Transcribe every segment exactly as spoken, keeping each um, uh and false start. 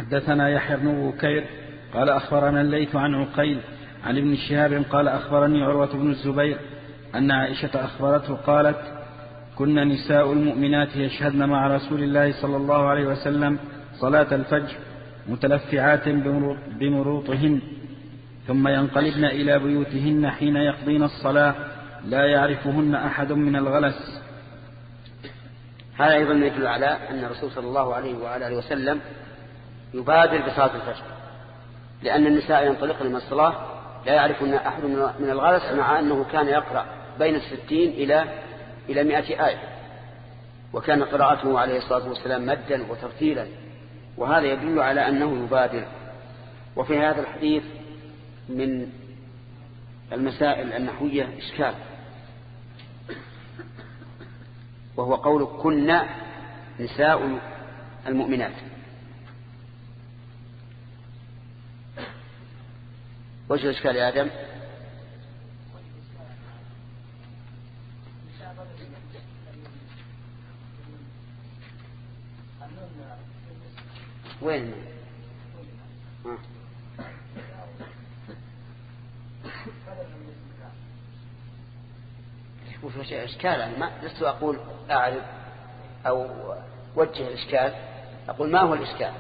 حدثنا يحيى بن بكير قال أخبرنا الليث عن عقيل عن ابن شهاب قال أخبرني عروة بن الزبير أن عائشة أخبرته قالت كنا نساء المؤمنات يشهدن مع رسول الله صلى الله عليه وسلم صلاة الفجر متلفعات بمروطهن ثم ينقلبن إلى بيوتهن حين يقضين الصلاة لا يعرفهن أحد من الغلس. هذا أيضا يدل على أن الرسول صلى الله عليه وآله وسلم يبادر بصلاة الفجر، لأن النساء ينطلقن من الصلاة لا يعرفن أحد من الغلس، مع أنه كان يقرأ بين الستين إلى إلى مئة آية، وكان قراءته عليه الصلاة والسلام مدا وترتيلا، وهذا يدل على أنه يبادر. وفي هذا الحديث من المسائل النحوية إشكال، وهو قول كنا نساء المؤمنات. وجه الإشكال يا آدم؟ وين؟ آه. وش إشكال؟ ما لست أقول أعرف أو وجه الإشكال، أقول ما هو الإشكال؟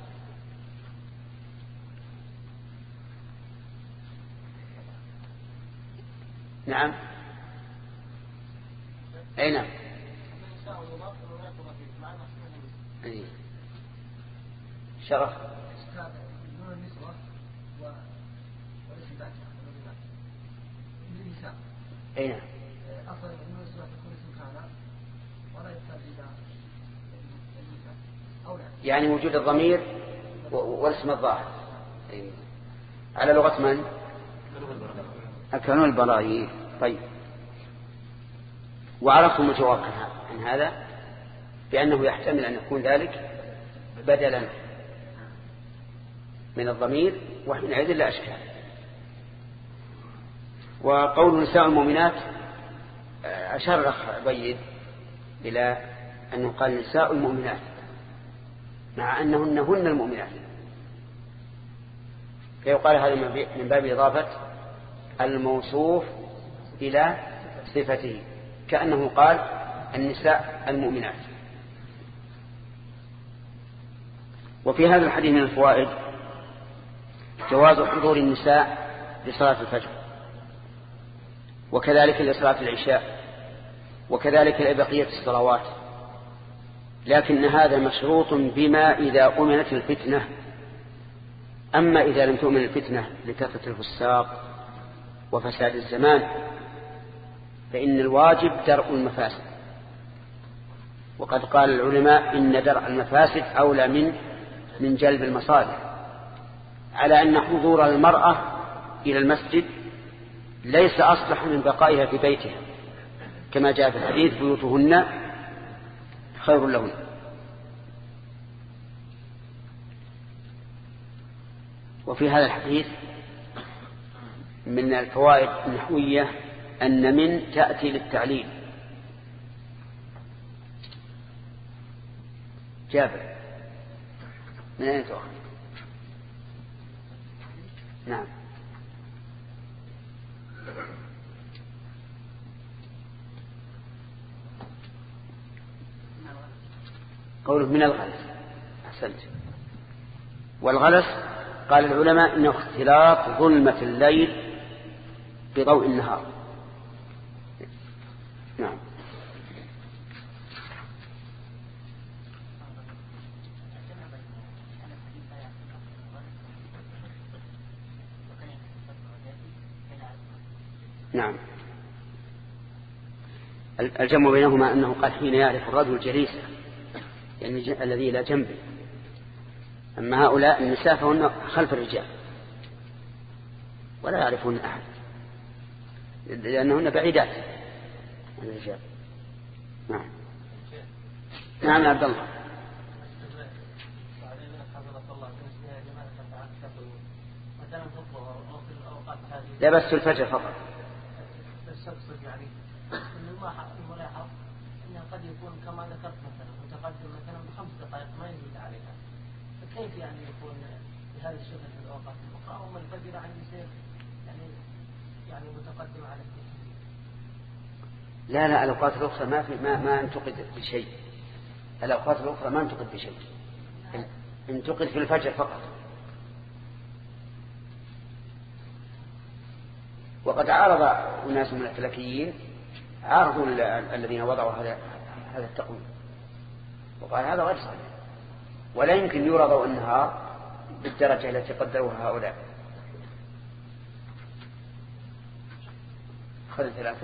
نعم أي نعم أي شرف أي نعم يعني وجود الضمير والاسم الظاهر على لغة من؟ الكانون البرايي. طيب، وعرفتم الجواب عن هذا بأنه يحتمل أن يكون ذلك بدلا من الضمير، وحينئذ لا أشكال. وقول نساء المؤمنات أشار الأخ عبيد إلى أنه قال نساء المؤمنات مع أنهن هن المؤمنات، فيقال هذا من باب إضافة الموصوف إلى صفته، كأنه قال النساء المؤمنات. وفي هذا الحديث من الفوائد جواز حضور النساء لصلاة الفجر، وكذلك لصلاة العشاء، وكذلك لبقية الصلوات، لكن هذا مشروط بما إذا أمنت الفتنة. أما إذا لم تؤمن الفتنة لكثرة الفساق وفساد الزمان فإن الواجب درء المفاسد، وقد قال العلماء إن درء المفاسد أولى من من جلب المصالح، على أن حضور المرأة إلى المسجد ليس أصلح من بقائها في بيتها، كما جاء في الحديث بيوتهن خير لهن. وفي هذا الحديث من الفوائد النحوية أن من تأتي للتعليل. جابر من أين تؤخذ؟ نعم قوله من الغلس. أحسنت. والغلس قال العلماء إنه اختلاط ظلمة الليل بضوء النهار. نعم. نعم. الجمع بينهما أنه قال حين يعرف الرجل جليسه، يعني الذي لا جنبه. أما هؤلاء النساء فهن خلف الرجال ولا يعرفون أحد لأنهن بعيدات عن الرجال. نعم. نعم يا عبد الله. لا بس الفجر فقط. يعني الملاحظ أنه قد يكون كما ذكرت مثلا متقدم مثلا بخمس دقائق ما يزيد عليها، فكيف يعني يكون بهذه الصفة في الأوقات الأخرى أو الفجر عن يصير يعني يعني متقدم على الدين؟ لا لا الأوقات الأخرى ما في ما ما انتقد بشيء. الأوقات الأخرى ما انتقد بشيء، انتقد في الفجر فقط. وقد عارض أناس من الفلكيين عارضوا الذين وضعوا هذا هذا التقويم وقال هذا غير صحيح ولا يمكن يرضوا النهار بالدرجة التي قدروها هؤلاء. خذ ثلاثة.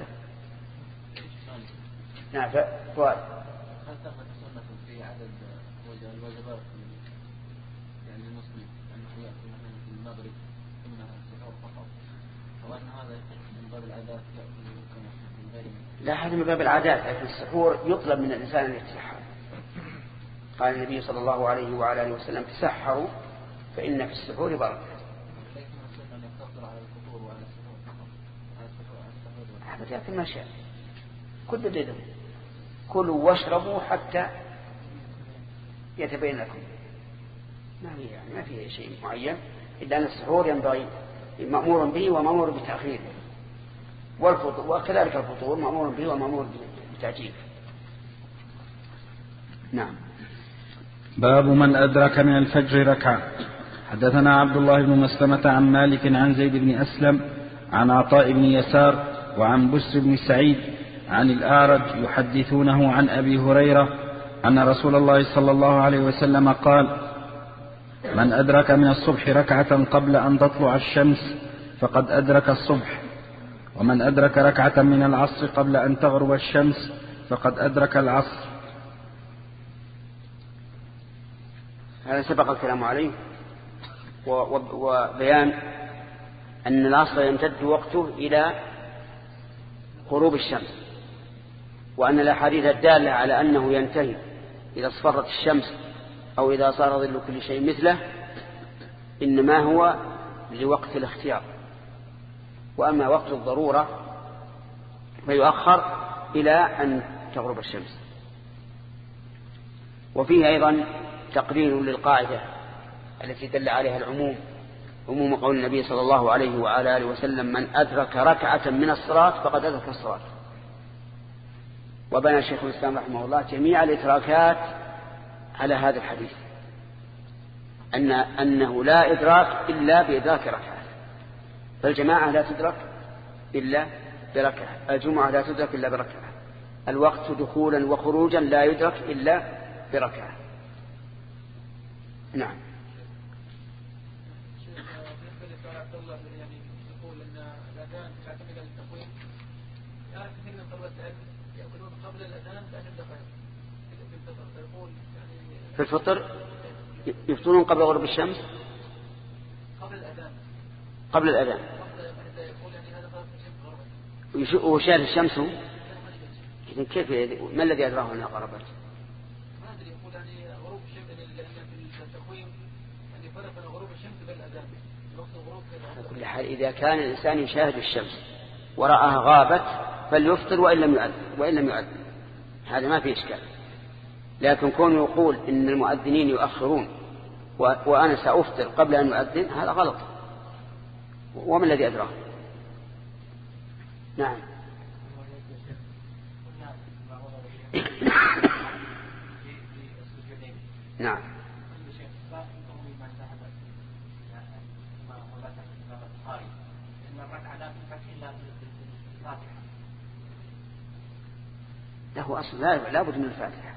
نعم فؤاد. هل ثبت سنة في عدد الوجبات يعني المسلم أنه يأكل مثلا في المغرب ثم السحور فقط، وأن هذا من باب العادات يأكل كما من غير؟ لا هذا من باب العادات، لكن السحور يطلب من الإنسان أن يتسحر. قال النبي صلى الله عليه وعلى آله وسلم تسحروا فإن في السحور بركة. لكن السنة أن يقتصر على الفطور وعلى السحور فقط، على السحور على السحور. هذا يأكل ما شاء كل بديدهم كلوا واشربوا حتى يتبين لكم. ما في يعني ما في شيء معين إلا أن السحور ينبغي مأمور به ومأمور بتأخيره، والفطور وكذلك الفطور مأمور به ومأمور بتعجيله. نعم. باب من أدرك من الفجر ركعة. حدثنا عبد الله بن مسلمة عن مالك عن زيد بن أسلم عن عطاء بن يسار وعن بسر بن سعيد عن الأعرج يحدثونه عن أبي هريرة أن رسول الله صلى الله عليه وسلم قال: من أدرك من الصبح ركعة قبل أن تطلع الشمس فقد أدرك الصبح، ومن أدرك ركعة من العصر قبل أن تغرب الشمس فقد أدرك العصر. هذا سبق الكلام عليه وبيان أن العصر يمتد وقته إلى غروب الشمس، وأن الأحاديث الدالة على أنه ينتهي إذا اصفرت الشمس أو إذا صار ظل كل شيء مثله إنما هو لوقت الاختيار، وأما وقت الضرورة فيؤخر إلى أن تغرب الشمس. وفيه أيضا تقرير للقاعدة التي دل عليها العموم، عموم قول النبي صلى الله عليه وعلى آله وسلم: من أدرك ركعة من الصلاة فقد أدرك الصلاة. وبنى شيخ الإسلام رحمه الله جميع الإدراكات على هذا الحديث، أن أنه لا إدراك إلا بإدراك ركعة، فالجماعة لا تدرك إلا بركعة، الجمعة لا تدرك إلا بركعة، الوقت دخولا وخروجا لا يدرك إلا بركعة. نعم. في الفطر يفطرون قبل غروب الشمس قبل الأذان قبل الأذان وشاهد الشمس. إذن كيف ما الذي أدراه أنها قربت؟ ما أدري، يقول يعني غروب الشمس لأن في التقويم يعني فرق بين غروب الشمس بالأذان وقت الغروب. على كل حال إذا كان الإنسان يشاهد الشمس ورآها غابت فليفطر وإن لم يؤذن وإن لم يؤذن، هذا ما في إشكال. لكن كون يقول إن المؤذنين يؤخرون وأنا سأفطر قبل أن يؤذن هذا غلط، وما الذي أدراه؟ نعم. نعم. له أصل لا بد من الفاتحة.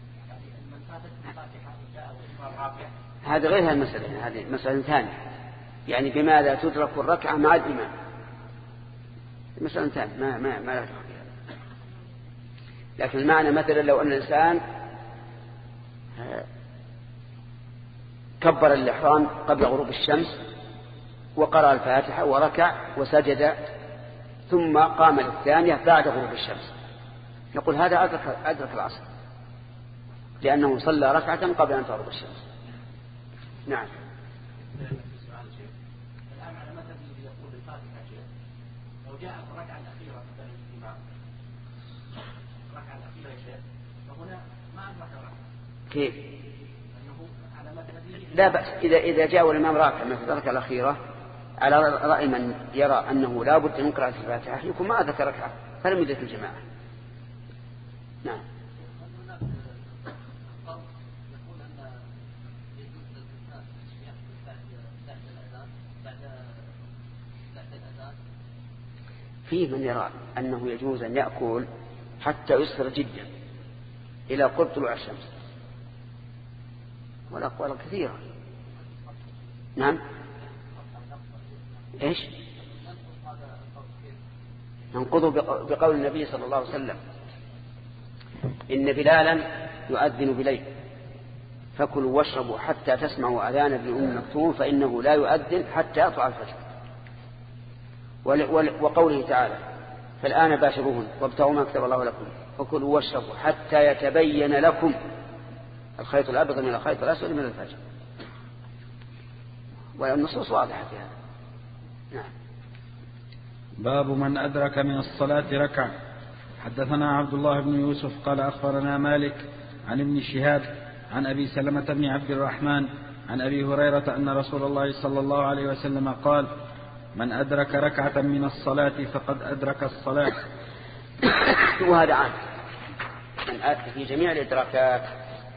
هذا غير المسألة، هذه مسألة ثانية، يعني بماذا تدرك الركعة مع الإمام، مسألة ثانية ما ما ما لا تدخل فيها. لكن المعنى مثلا لو أن الإنسان كبر الإحرام قبل غروب الشمس وقرأ الفاتحة وركع وسجد ثم قام للثانية بعد غروب الشمس، نقول هذا أدرك, أدرك العصر لأنه صلى ركعة قبل أن تغرب الشمس. نعم. الآن على مثل الذي يقول الفاتحة لو جاء في الركعة الأخيرة مثلا الإمام الركعة الأخيرة يا شيخ فهنا ما أدرك الركعة. كيف؟ أنه على مثل الذي لا بأس إذا إذا جاء الإمام راكع من الركعة الأخيرة على رأي من يرى أنه لا بد من قراءة الفاتحة يكون ما ذكر ركعة فلم يدرك الجماعة. نعم. فيه من يرى أنه يجوز أن يأكل حتى يصفر جدا إلى قرب طلوع الشمس، والأقوال كثيرة. نعم. إيش؟ ننقضه بقول النبي صلى الله عليه وسلم إن بلالا يؤذن بليل فكلوا واشربوا حتى تسمعوا أذان ابن أم مكتوم فإنه لا يؤذن حتى يطلع الفجر. وقوله تعالى فالآن باشروهن وابتغوا ما كتب الله لكم فكلوا واشربوا حتى يتبين لكم الخيط الأبيض من الخيط الأسود من الفجر. والنصوص واضحة في هذا. نعم. باب من أدرك من الصلاة ركعة. حدثنا عبد الله بن يوسف قال أخبرنا مالك عن ابن شهاب عن أبي سلمة بن عبد الرحمن عن أبي هريرة أن رسول الله صلى الله عليه وسلم قال من أدرك ركعة من الصلاة فقد أدرك الصلاة. وهذا عام في جميع الإدراكات.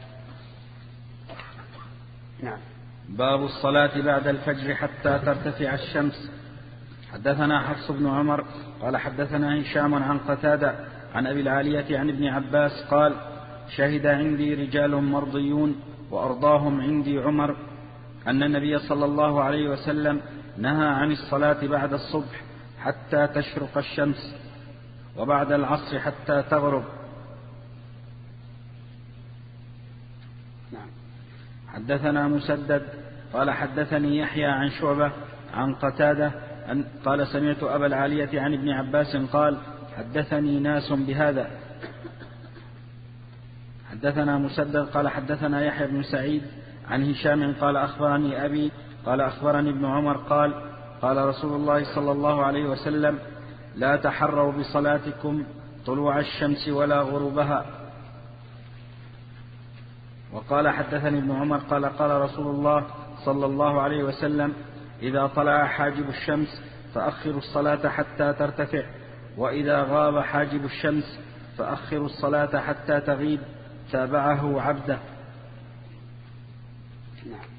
نعم. باب الصلاة بعد الفجر حتى ترتفع الشمس. حدثنا حفص بن عمر قال حدثنا هشام عن قتادة عن أبي العالية عن ابن عباس قال شهد عندي رجال مرضيون وأرضاهم عندي عمر أن النبي صلى الله عليه وسلم نهى عن الصلاة بعد الصبح حتى تشرق الشمس وبعد العصر حتى تغرب. نعم. حدثنا مسدد قال حدثني يحيى عن شعبة عن قتادة أن قال سمعت أبا العالية عن ابن عباس قال حدثني ناس بهذا. حدثنا مسدد قال حدثنا يحيى بن سعيد عن هشام قال أخبرني أبي قال أخبرني ابن عمر قال قال رسول الله صلى الله عليه وسلم لا تحروا بصلاتكم طلوع الشمس ولا غروبها. وقال حدثني ابن عمر قال قال رسول الله صلى الله عليه وسلم إذا طلع حاجب الشمس فأخروا الصلاة حتى ترتفع وإذا غاب حاجب الشمس فأخروا الصلاة حتى تغيب. تابعه عبده. نعم.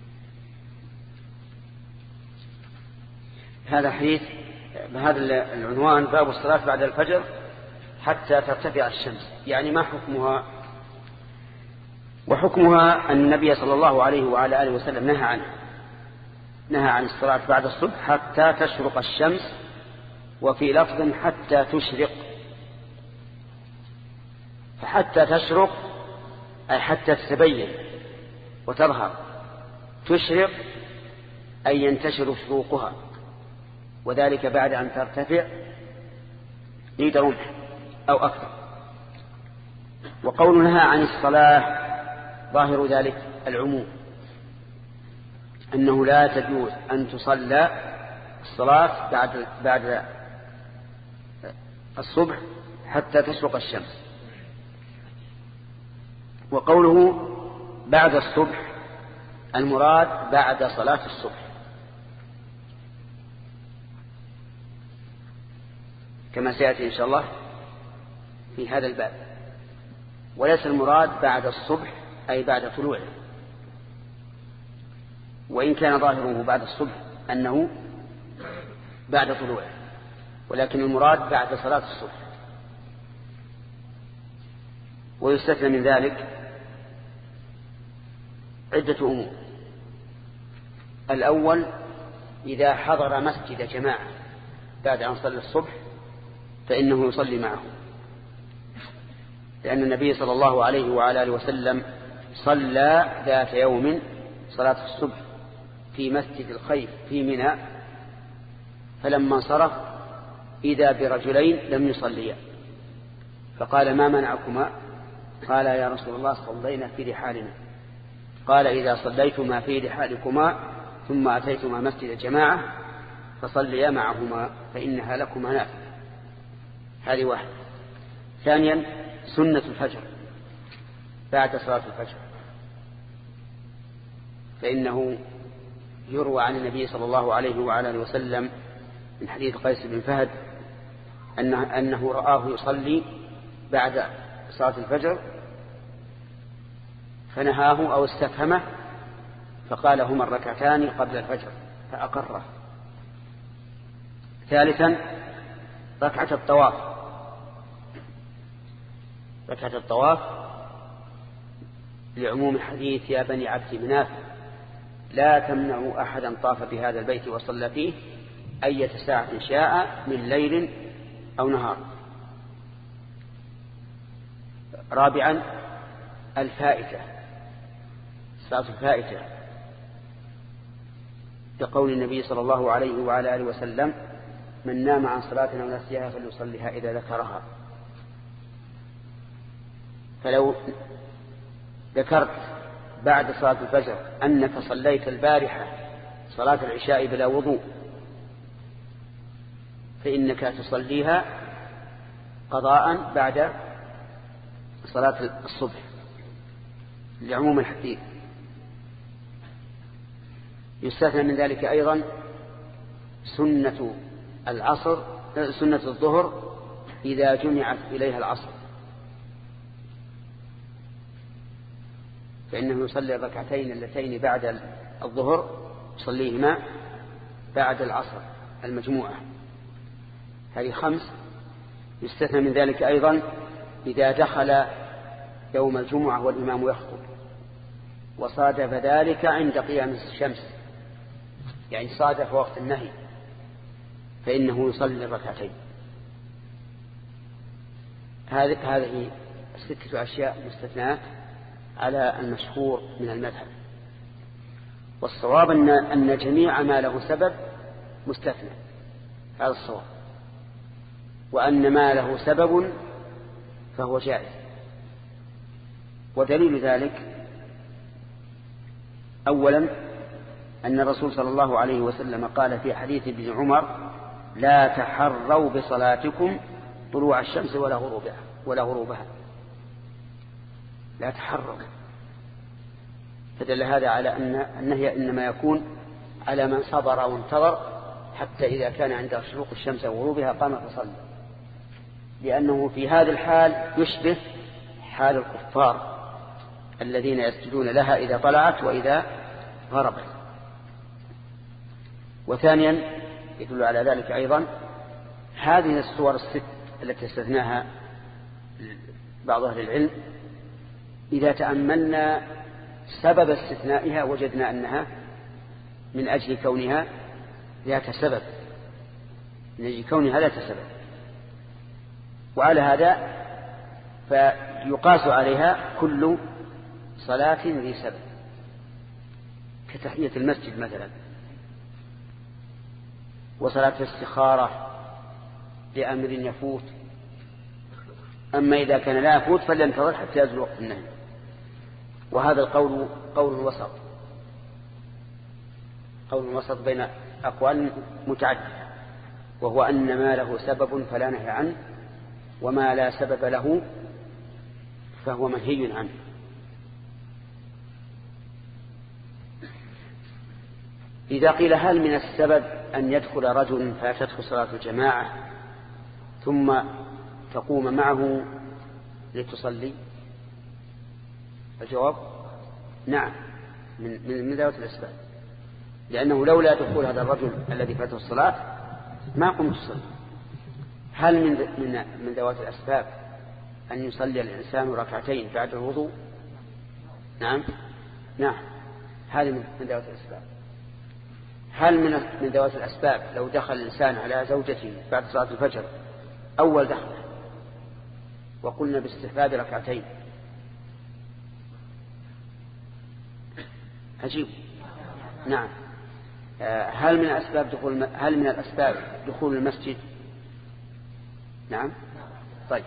هذا حديث بهذا العنوان باب الصلاة بعد الفجر حتى ترتفع الشمس، يعني ما حكمها؟ وحكمها أن النبي صلى الله عليه وعلى آله وسلم نهى عنه نهى عن الصلاة بعد الصبح حتى تشرق الشمس، وفي لفظ حتى تشرق. فحتى تشرق أي حتى تتبين وتظهر، تشرق أي ينتشر شروقها، وذلك بعد أن ترتفع يد رمح أو أكثر. وقول نهى عن الصلاة ظاهر ذلك العموم، أنه لا تجوز أن تصلى الصلاة بعد بعد الصبح حتى تشرق الشمس. وقوله بعد الصبح المراد بعد صلاة الصبح، كما سيأتي إن شاء الله في هذا الباب، وليس المراد بعد الصبح أي بعد طلوعه، وإن كان ظاهره بعد الصبح أنه بعد طلوعه، ولكن المراد بعد صلاة الصبح. ويستثنى من ذلك عدة أمور. الأول إذا حضر مسجد جماعة بعد أن صلى الصبح فإنه يصلي معه، لأن النبي صلى الله عليه وعلى آله وسلم صلى ذات يوم صلاة الصبح في مسجد الخيف في منى، فلما انصرف إذا برجلين لم يصليا، فقال ما منعكما؟ قال يا رسول الله صلينا في رحالنا. قال إذا صليتما في رحالكما ثم أتيتما مسجد الجماعة فصليا معهما فإنها لكما نافلة. هذه واحدة. ثانيا سنة الفجر بعد صلاة الفجر، فإنه يروى عن النبي صلى الله عليه وعلى آله وسلم من حديث قيس بن فهد أنه, أنه رآه يصلي بعد صلاة الفجر فنهاه أو استفهمه فقال هما الركعتان قبل الفجر فأقره. ثالثا ركعة الطواف. ركعة الطواف لعموم حديث يا بني عبد مناف لا تمنعوا أحدا طاف بهذا البيت وصلى فيه أية ساعة شاء من ليل أو نهار. رابعا الفائتة، صلاة الفائتة، بقول النبي صلى الله عليه وعلى آله وسلم من نام عن صلاة أو نسيها فليصليها إذا ذكرها. فلو ذكرت بعد صلاة الفجر أنك صليت البارحة صلاة العشاء بلا وضوء فإنك تصليها قضاء بعد صلاة الصبح لعموم الحديث. يستثنى من ذلك أيضا سنة العصر سنة الظهر إذا جمعت إليها العصر فإنه يصلي الركعتين اللتين بعد الظهر يصليهما بعد العصر المجموعة. هذه خمس. يستثنى من ذلك أيضا إذا دخل يوم الجمعة والإمام يخطب وصادف ذلك عند قيام الشمس يعني صادف وقت النهي فإنه يصلي الركعتين. هذه ستة أشياء مستثنات على المشهور من المذهب. والصواب أن, أن جميع ما له سبب مستثنى، هذا الصواب، وأن ما له سبب فهو جائز. ودليل ذلك أولا أن الرسول صلى الله عليه وسلم قال في حديث ابن عمر لا تحروا بصلاتكم طلوع الشمس ولا غروبها ولا غروبها لا تحروا. فدل هذا على أن النهي إنما يكون على من صبر وانتظر حتى إذا كان عند شروق الشمس وغروبها قام فصلى، لأنه في هذا الحال يشبه حال الكفار الذين يسجدون لها إذا طلعت وإذا غربت. وثانيا يدل على ذلك أيضا هذه الصور الست التي استثناها بعض أهل العلم إذا تأملنا سبب استثنائها وجدنا أنها من أجل كونها ذات سبب من أجل كونها ذات سبب. وعلى هذا فيقاس عليها كل صلاة ذي سبب كتحية المسجد مثلا، وصلاة الاستخارة لأمر يفوت. أما إذا كان لا يفوت فلينتظر حتى يزول وقت النهي. وهذا القول قول وسط، قول وسط بين أقوال متعددة، وهو أن ما له سبب فلا نهي عنه وما لا سبب له فهو منهي عنه. إذا قيل هل من السبب أن يدخل رجل فاتته صلاة الجماعة ثم تقوم معه لتصلي؟ الجواب نعم، من من ذوات الأسباب، لأنه لولا دخول هذا الرجل الذي فاته الصلاة ما قمت تصلي. هل من من من ذوات الأسباب أن يصلي الإنسان ركعتين بعد الوضوء؟ نعم نعم، هذه من ذوات الأسباب. هل من من ذوات الأسباب لو دخل الإنسان على زوجته بعد صلاة الفجر أول دخله وقلنا باستحباب ركعتين؟ عجيب. نعم. هل من أسباب دخول هل من الأسباب دخول المسجد؟ نعم. طيب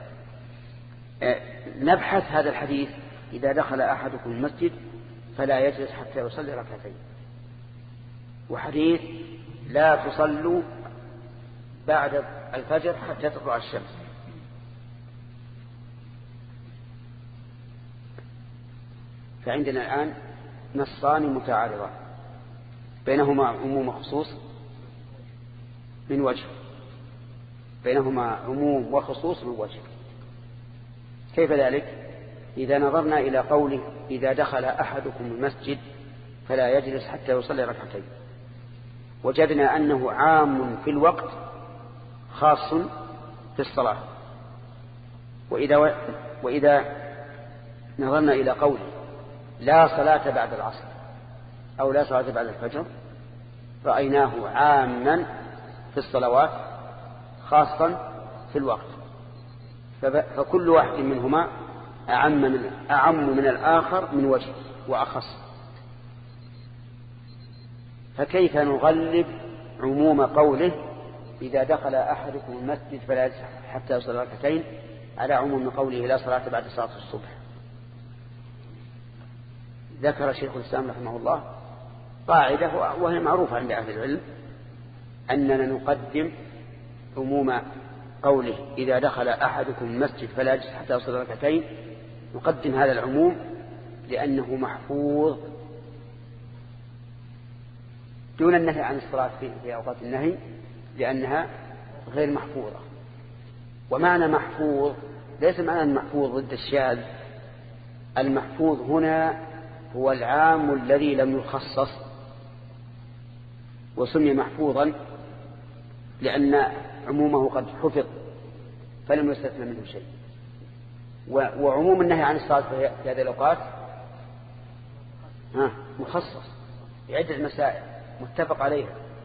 نبحث هذا الحديث إذا دخل أحدكم المسجد فلا يجلس حتى يصلي ركعتين، وحديث لا تصلوا بعد الفجر حتى تطلع الشمس. فعندنا الآن نصان متعارضان بينهما عموم وخصوص من وجه بينهما عموم وخصوص من وجه. كيف ذلك؟ إذا نظرنا إلى قوله إذا دخل أحدكم المسجد فلا يجلس حتى يصلي ركعتين، وجدنا أنه عام في الوقت خاص في الصلاة. وإذا, و... وإذا نظرنا إلى قوله لا صلاة بعد العصر أو لا صلاة بعد الفجر رأيناه عاما في الصلوات خاصا في الوقت، فكل واحد منهما أعم من, أعم من الآخر من وجه وأخص. فكيف نغلب عموم قوله إذا دخل أحدكم المسجد فلا يجلس حتى يصلي ركعتين على عموم قوله لا صلاة بعد صلاة الصبح؟ ذكر شيخ الإسلام رحمه الله قاعدة وهي معروفة عند أهل العلم أننا نقدم عموم قوله إذا دخل أحدكم المسجد فلا يجلس حتى يصلي ركعتين، نقدم هذا العموم لأنه محفوظ دون النهي عن الصلاة في أوقات النهي لأنها غير محفوظة. ومعنى محفوظ ليس معنى المحفوظ ضد الشاذ، المحفوظ هنا هو العام الذي لم يخصص، وسمي محفوظا لأن عمومه قد حفظ فلم يستثنى منه شيء. وعموم النهي عن الصلاة في هذه الأوقات مخصص بعدة مسائل متفق عليها،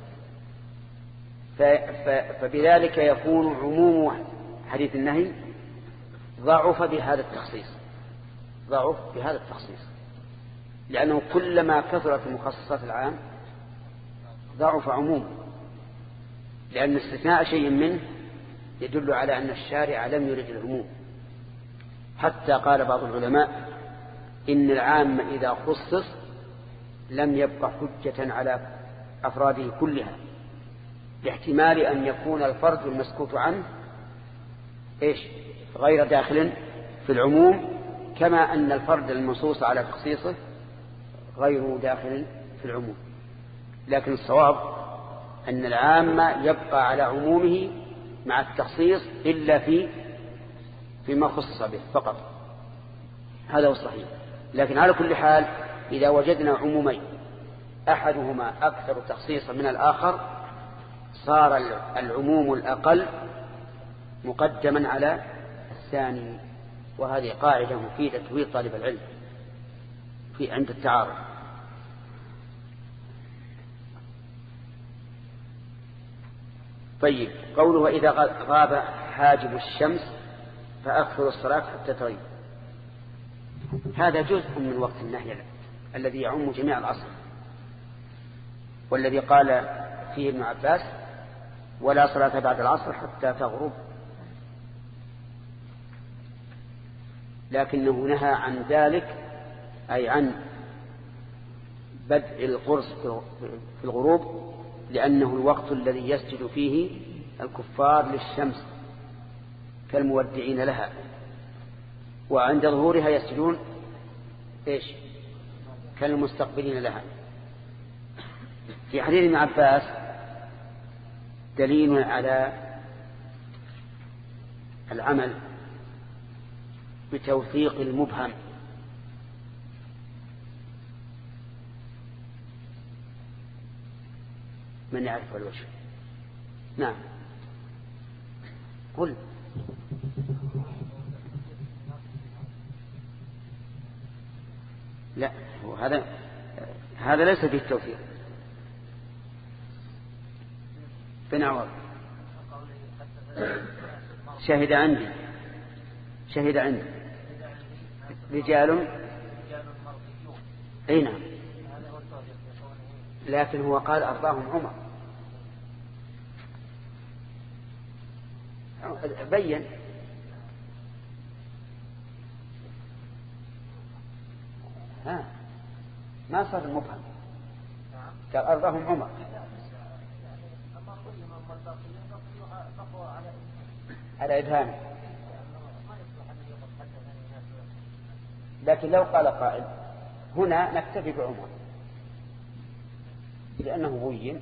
فبذلك يكون عموم حديث النهي ضعف بهذا التخصيص ضعف بهذا التخصيص لأنه كلما كثرت المخصصات العام ضعف عموم، لأن استثناء شيء منه يدل على أن الشارع لم يرد العموم. حتى قال بعض العلماء إن العام إذا خصص لم يبقى حجة على أفراده كلها، لاحتمال أن يكون الفرد المسكوت عنه إيش غير داخل في العموم، كما أن الفرد المنصوص على تخصيصه غير داخل في العموم. لكن الصواب أن العام يبقى على عمومه مع التخصيص إلا في فيما خصص به فقط، هذا هو الصحيح. لكن على كل حال إذا وجدنا عمومين أحدهما أكثر تخصيصا من الآخر صار العموم الأقل مقدما على الثاني، وهذه قاعدة مفيدة تفيد طالب العلم في عند التعارض. طيب، قوله وإذا غاب حاجب الشمس فأكثر الصلاة حتى تغيب، هذا جزء من وقت النهي الذي يعم جميع العصر، والذي قال فيه ابن عباس ولا صلاة بعد العصر حتى تغرب، لكنه نهى عن ذلك أي عن بدء القرص في الغروب، لأنه الوقت الذي يسجد فيه الكفار للشمس كالمودعين لها، وعند ظهورها يسجدون إيش كالمستقبلين لها. في حديث ابن عباس دليل على العمل بتوثيق المبهم، من يعرف الوجه؟ نعم قل. لا، هذا هذا ليس فيه التوفيق. بنعوض شهد عندي شهد عندي رجال أي نعم، لكن هو قال أرضاهم عمر، بين ها ما صار المبهم، قال أرضاهم عمر على إبهامه. لكن لو قال قائل هنا نكتفي بعمر لأنه بين.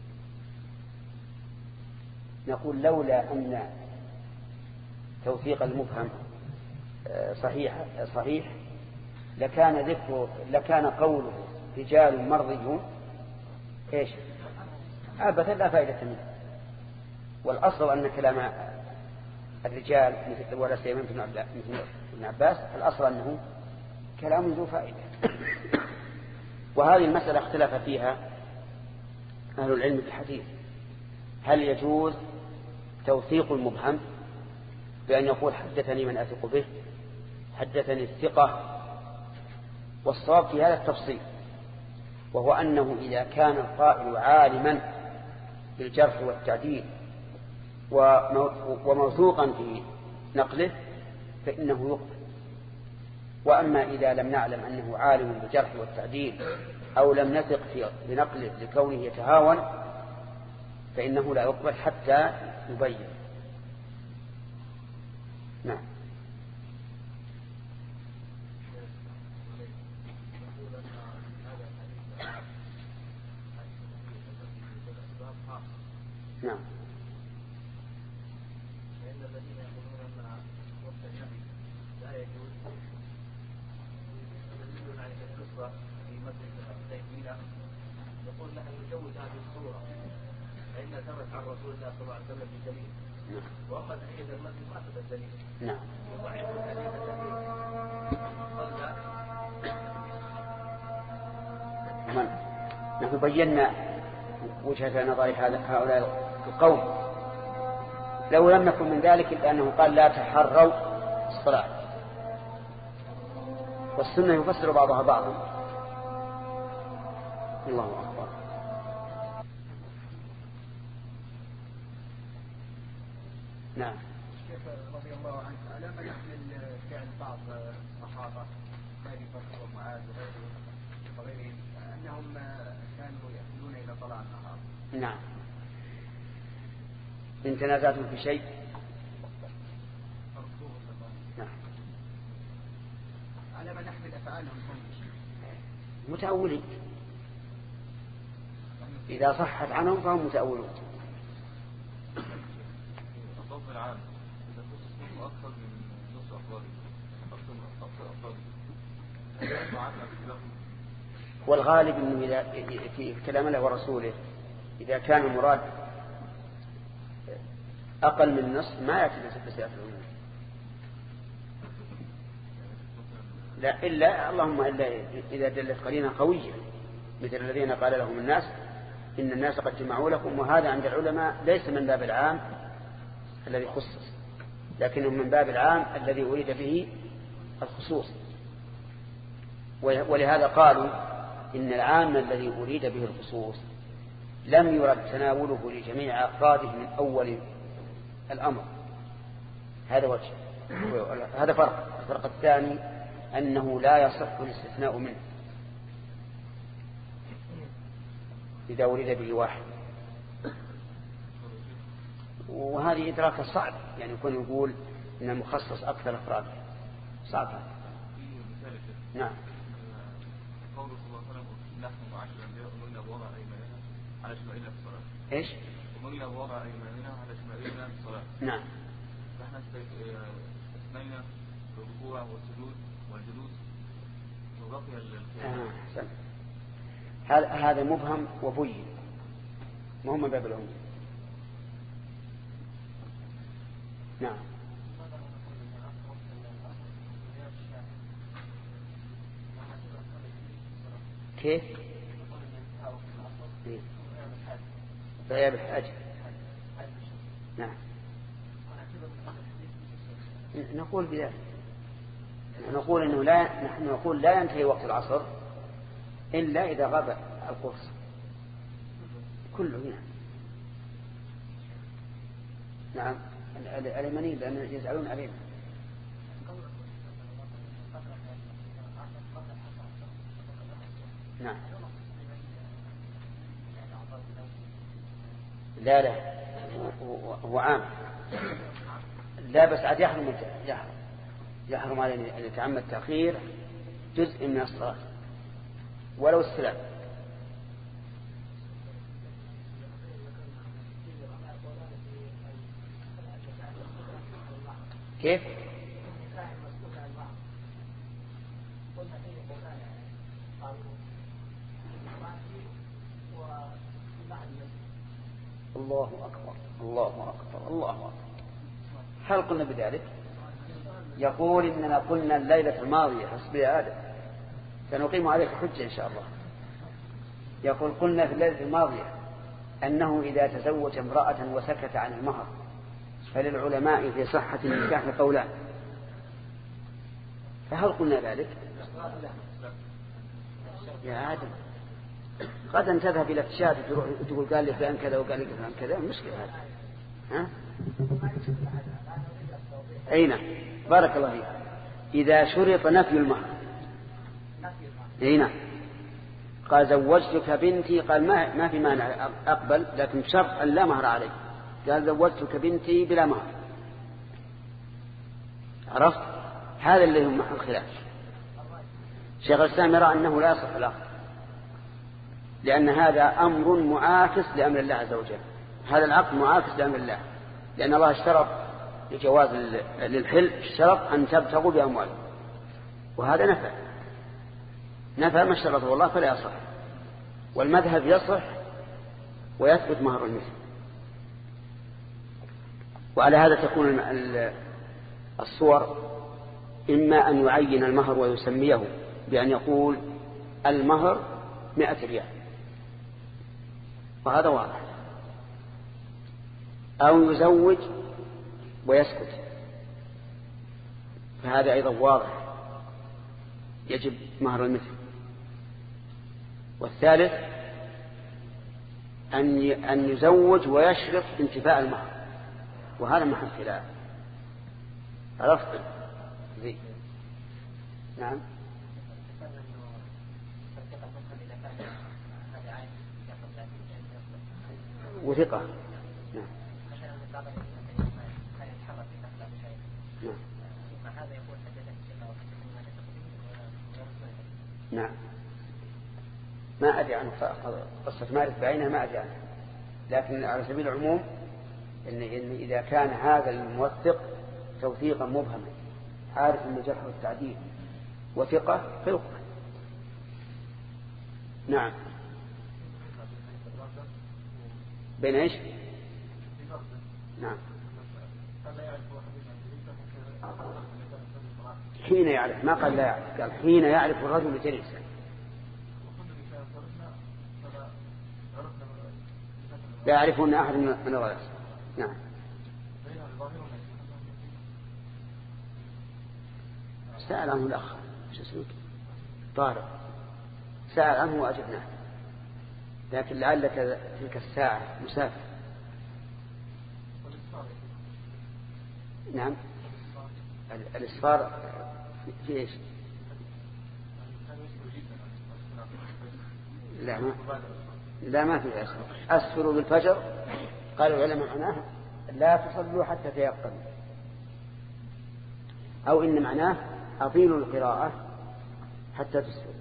نقول لولا أن توثيق المبهم صحيح صحيح لكان ذكر لكان قوله رجال مرضيون ايش عبثا لا فائدة منه. والأصل أن كلام الرجال مثل ولا سيما مثل ابن عباس الأصل أنه كلام ذو فائدة. وهذه المسألة اختلف فيها أهل العلم بالحديث، هل يجوز توثيق المبهم بأن يقول حدثني من أثق به، حدثني الثقة؟ والصواب في هذا التفصيل، وهو أنه إذا كان القائل عالما بالجرح والتعديل وموثوقا في نقله فإنه يقبل. وأما إذا لم نعلم أنه عالم بالجرح والتعديل أو لم نثق في بنقله لكونه يتهاون فإنه لا يقبل حتى يبين. نعم. نعم. لأن الذين يقولون أن وقت النبي لا يجوز يقولون عن القصة في مسجد الحديبية يقول نحن نجوز هذه الصورة فإن ثبت عن رسول الله صلى الله عليه وسلم بدليل. وأما تحية المسجد ما ثبت دليل. نعم. وضعيف الحديث الذي صلى. نحن بينا وجهة نظر هؤلاء القوم لو لم نكن من ذلك إلا أنه قال لا تحروا الصلاة، والسنة يفسر بعضها بعضا. الله أكبر. نعم. الشيخ رضي الله عنه ألا من يحمل فعل بعض الصحابة كأبي بكر ومعاذ وغيرهم وغيرهم أنهم كانوا يأكلون إلى طلع النهار؟ نعم. إن تنازعتم في شيء. نعم. على من نحمل أفعالهم متأولين، إذا صحت عنهم فهم متأولون. الصوت العام إذا كنت اسمه أكثر من نصف أفراد أكثر من أفراد أفراد والغالب أنه إذا في كلام الله ورسوله إذا كان المراد أقل من نصف ما يأتي بسيئة العموم. لا إلا اللهم إلا إذا دلت قرينة قوية مثل الذين قال لهم الناس إن الناس قد جمعوا لكم، وهذا عند العلماء ليس من باب العام الذي خصص، لكنه من باب العام الذي أريد به الخصوص. ولهذا قالوا إن العام الذي أريد به الخصوص لم يرد تناوله لجميع أفراده من أول الأمر. هذا وجه. هذا فرق. الفرق الثاني أنه لا يصح الاستثناء منه إذا أريد به واحد، وهذه إدراك صعب، يعني يكون يقول إن المخصص أكثر أفراد صعب. نعم. قوله صلى الله عليه وسلم نحن معاشر الأنبياء أمرنا بوضع أيماننا على شمائلنا في الصلاة. إيش؟ أمرنا بوضع أيماننا على شمائلنا في الصلاة. نعم. نحن استثنينا الركوع والسجود والجلوس وبقي القيام. آه. هذا هذا مبهم وبين، ما هو من باب العموم. نعم. كيف؟ غياب الحاجة. نعم. نقول بذلك، نقول إنه لا، نحن نقول لا ينتهي وقت العصر إلا إذا غاب القرص كله. نعم. نعم. اليمنيين لأن يزعلون علينا. نعم. لا لا هو عام، لا بس عاد يحرم يحرم يحرم عليه أن يتعمد تأخير جزء من الصلاة ولو السلام. كيف؟ الله أكبر الله أكبر الله أكبر. هل قلنا بذلك؟ يقول إننا قلنا الليلة الماضية حسب يا آدم سنقيم عليك حجة إن شاء الله. يقول قلنا في الليلة الماضية أنه إذا تزوج امرأة وسكت عن المهر فللعلماء في صحة النكاح قولان، فهل قلنا ذلك؟ يا آدم غدا تذهب إلى اكتشاف تقول قال لي فلان كذا وقال لي فلان كذا، مشكلة هذا. ها؟ أين؟ بارك الله فيك. إذا شرط نفي المهر أين؟ قال زوجتك بنتي، قال ما ما في مانع أقبل، لكن شرط أن لا مهر عليه. قال زوجتك بنتي بلا مهر. عرفت؟ هذا اللي هم محل خلاف. شيخ الإسلام يرى أنه لا يصح العقد، لأن هذا أمر معاكس لأمر الله عز وجل. هذا العقد معاكس لأمر الله، لأن الله اشترط لجواز للحل اشترط أن تبتغوا بأموالكم، وهذا نفع نفع ما اشترطه الله فلا يصح. والمذهب يصح ويثبت مهر المثل. وعلى هذا تكون الصور إما أن يعين المهر ويسميه بأن يقول المهر مئة ريال، وهذا واضح، أو يزوج ويسكت، فهذا أيضا واضح يجب مهر المثل. والثالث أن أن يزوج ويشرط انتفاء المهر، وهذا محل خلاف. عرفت؟ زي نعم. وثقة. نعم. نعم. ما أدري عنه قصة مالك بعينها ما أدري عنه، لكن على سبيل العموم إن, إن إذا كان هذا الموثق توثيقا مبهما عارف أن الجرح والتعديل وثقة فيقبل. نعم. بين إيش؟ نعم. حين يعرف، ما قال لا يعرف، قال حين يعرف الرجل جليسا. لا يعرفون أحد من الرجال. نعم. سأل عنه الأخ شو اسمه طارق، سأل عنه وأجبناه، لكن لعلك تلك الساعة مسافر. نعم. الإسفار في إيش؟ لا ما لا ما في أسفر. أسفروا بالفجر قالوا العلماء معناه لا تصلوا حتى تيقنوا، أو إن معناه أطيلوا القراءة حتى تسفروا.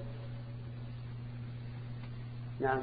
نعم.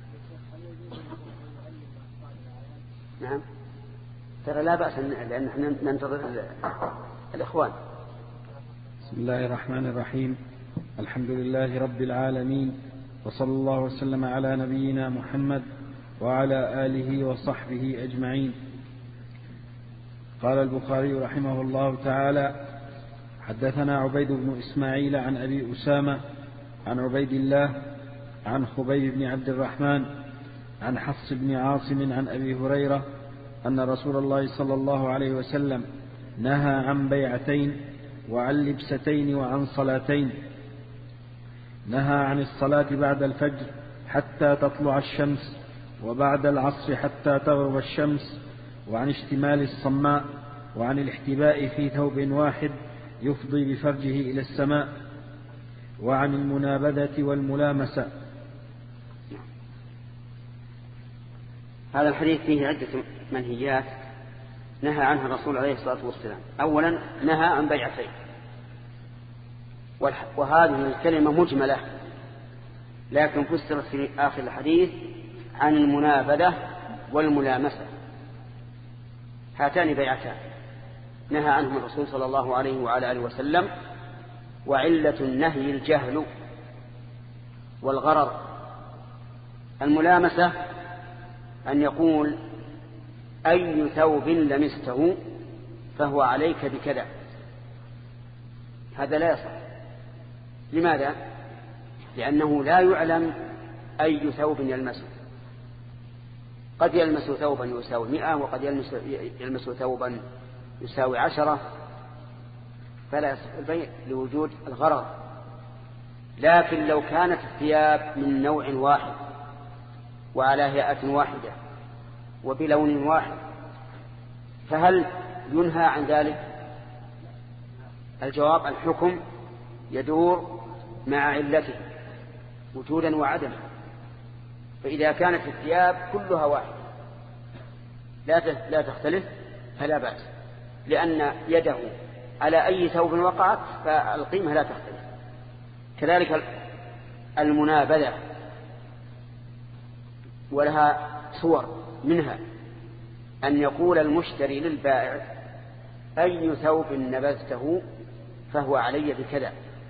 نعم. ترى لا بأس لأن نحن ننتظر الإخوان. بسم الله الرحمن الرحيم. الحمد لله رب العالمين، وصلى الله وسلم على نبينا محمد وعلى آله وصحبه أجمعين. قال البخاري رحمه الله تعالى: حدثنا عبيد بن إسماعيل عن أبي أسامة عن عبيد الله عن خبيب بن عبد الرحمن عن حفص بن عاصم عن أبي هريرة أن رسول الله صلى الله عليه وسلم نهى عن بيعتين وعن لبستين وعن صلاتين. نهى عن الصلاة بعد الفجر حتى تطلع الشمس، وبعد العصر حتى تغرب الشمس، وعن اشتمال الصماء، وعن الاحتباء في ثوب واحد يفضي بفرجه إلى السماء، وعن المنابذة والملامسة. هذا الحديث فيه عدة منهيات نهى عنها الرسول عليه الصلاة والسلام. أولا نهى عن بيعتين، وهذه الكلمة مجملة لكن فسرت في آخر الحديث عن المنابذة والملامسة، هاتان بيعتان نهى عنهم الرسول صلى الله عليه وعلى آله وسلم. وعلة النهي الجهل والغرر. الملامسة أن يقول أي ثوب لمسته فهو عليك بكذا، هذا لا يصح. لماذا؟ لأنه لا يعلم أي ثوب يلمسه، قد يلمس ثوبا يساوي مئة، وقد يلمس, يلمس ثوبا يساوي عشرة، فلا يصح البيع لوجود الغرر. لكن لو كانت الثياب من نوع واحد وعلى هيئة واحدة وبلون واحد فهل ينهى عن ذلك؟ الجواب الحكم يدور مع علته وجودا وعدما. فإذا كانت الثياب كلها واحدة لا تختلف فلا بأس، لأن يده على أي ثوب وقعت فالقيمة لا تختلف. كذلك المنابذة ولها صور، منها أن يقول المشتري للبائع أي ثوب نبذته فهو علي بكذا،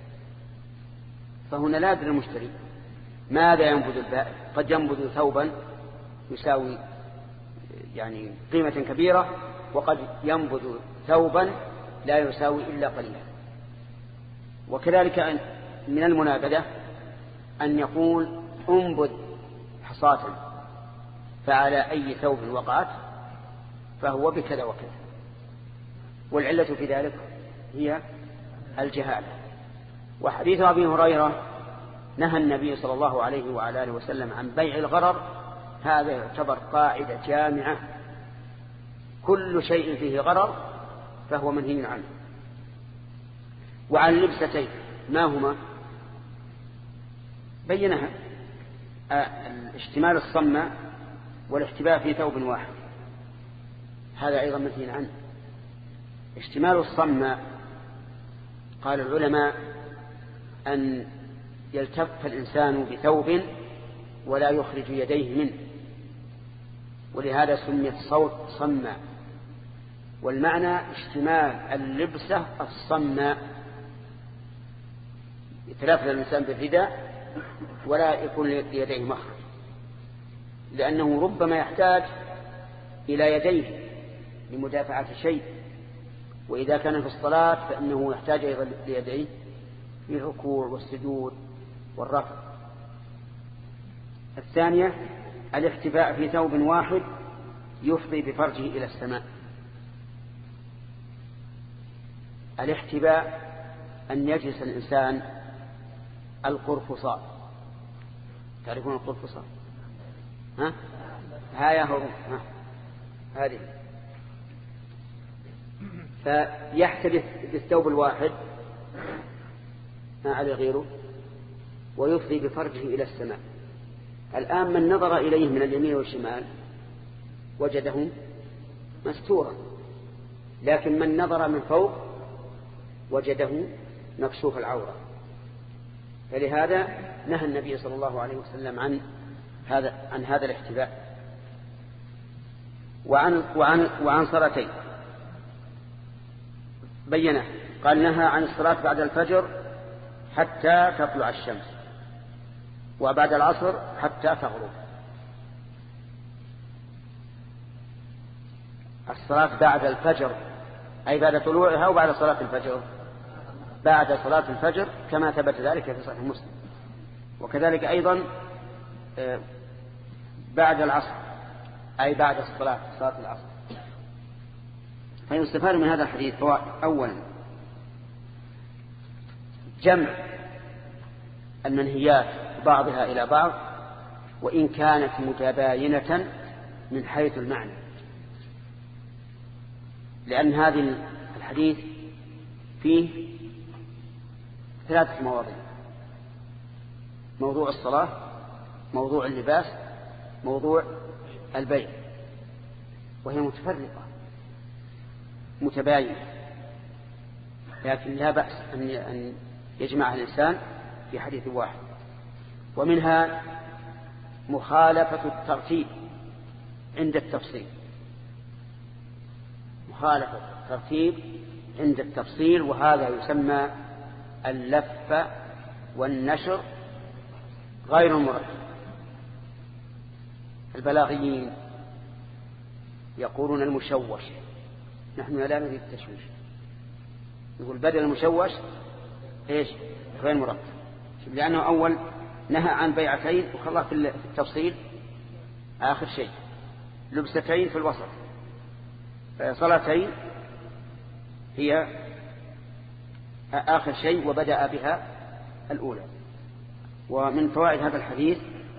فهنا لا يدري المشتري ماذا ينبذ البائع. قد ينبذ ثوبا يساوي يعني قيمة كبيرة، وقد ينبذ ثوبا لا يساوي إلا قليلا. وكذلك من المنابذة أن يقول انبذ حصاة فعلى أي ثوب وقعت فهو بكذا وكذا، والعلة في ذلك هي الجهالة. وحديث أبي هريرة نهى النبي صلى الله عليه وعلى آله وسلم عن بيع الغرر، هذا يعتبر قاعدة جامعة، كل شيء فيه غرر فهو منهي عنه. وعن لبستين ما هما؟ بينها اشتمال الصمة والاحتباء في ثوب واحد، هذا أيضا منهي عنه. اشتمال الصمة قال العلماء أن يلتف الإنسان بثوب ولا يخرج يديه منه، ولهذا سميت صوت صمة. والمعنى اشتمال اللبسة الصمة، يتلافى الإنسان بالرداء ولا يكون ليديه مخرج، لأنه ربما يحتاج إلى يديه لمدافعة شيء، وإذا كان في الصلاة فإنه يحتاج أيضا ليديه في الركوع والسجود والرفع. الثانية الاحتباء في ثوب واحد يفضي بفرجه إلى السماء. الاحتباء أن يجلس الإنسان القرفصاء، تعرفون القرفصاء؟ ها؟ ها يا هروب، ها هذه، فيحتبس بالثوب الواحد ما على غيره ويفضي بفرجه إلى السماء. الآن من نظر إليه من اليمين والشمال وجده مستورا، لكن من نظر من فوق وجده مكشوف العورة. فلهذا نهى النبي صلى الله عليه وسلم عن هذا عن هذا الاحتباء. وعن وعن وعن صلاتين بينه، قال نهى عن الصلاة بعد الفجر حتى تطلع الشمس، وبعد العصر حتى تغرب. الصلاة بعد الفجر أي بعد طلوعها، وبعد صلاة الفجر بعد صلاة الفجر كما ثبت ذلك في صحيح مسلم. وكذلك أيضا بعد العصر أي بعد الصلاة صلاة العصر. فيستفاد من هذا الحديث أولا جمع المنهيات بعضها إلى بعض وإن كانت متباينة من حيث المعنى، لأن هذا الحديث فيه ثلاثة مواضيع: موضوع الصلاة، موضوع اللباس، موضوع البيع، وهي متفرقة متباينة، لكن لا بأس أن يجمعها الإنسان في حديث واحد. ومنها مخالفة الترتيب عند التفصيل، مخالفة الترتيب عند التفصيل، وهذا يسمى اللف والنشر غير المرتب. البلاغيين يقولون المشوش، نحن لا نريد التشويش، يقول بدل المشوش ايش غير مرتب، لأنه أول نهى عن بيعتين وخلاه في التفصيل آخر شيء، لبستين في الوسط، صلاتين هي آخر شيء وبدأ بها الأولى. ومن فوائد هذا الحديث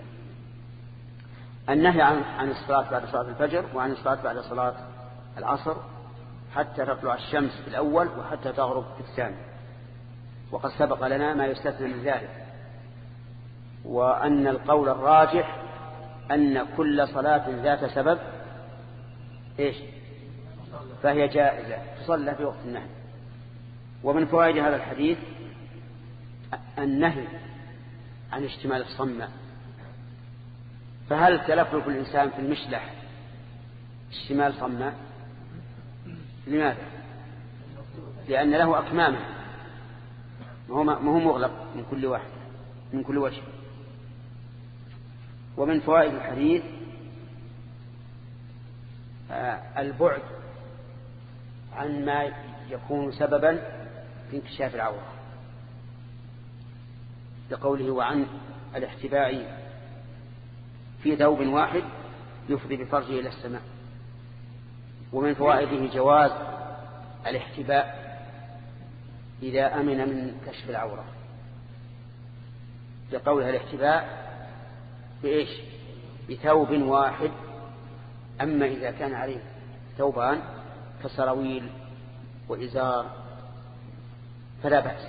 النهي عن عن الصلاة بعد صلاة الفجر وعن الصلاة بعد صلاة العصر حتى تطلع الشمس في الأول وحتى تغرب في الثاني، وقد سبق لنا ما يستثنى من ذلك. وأن القول الراجح أن كل صلاة ذات سبب إيش فهي جائزة تصلى في وقت النهي. ومن فوائد هذا الحديث النهي عن اشتمال الصمة. فهل تلفلف الإنسان في المشلح اشتمال صمة؟ لماذا؟ لأن له أكمامه، ما هو مغلق من كل واحد من كل وجه. ومن فوائد الحديث البعد عن ما يكون سببا في انكشاف العورة، لقوله وعن الاحتباء في ثوب واحد يفضي بفرجه إلى السماء. ومن فوائده جواز الاحتباء إذا أمن من كشف العورة، لقولها الاحتباء بإيش بثوب واحد. أما إذا كان عليه ثوبان كسراويل وإزار فلا بأس.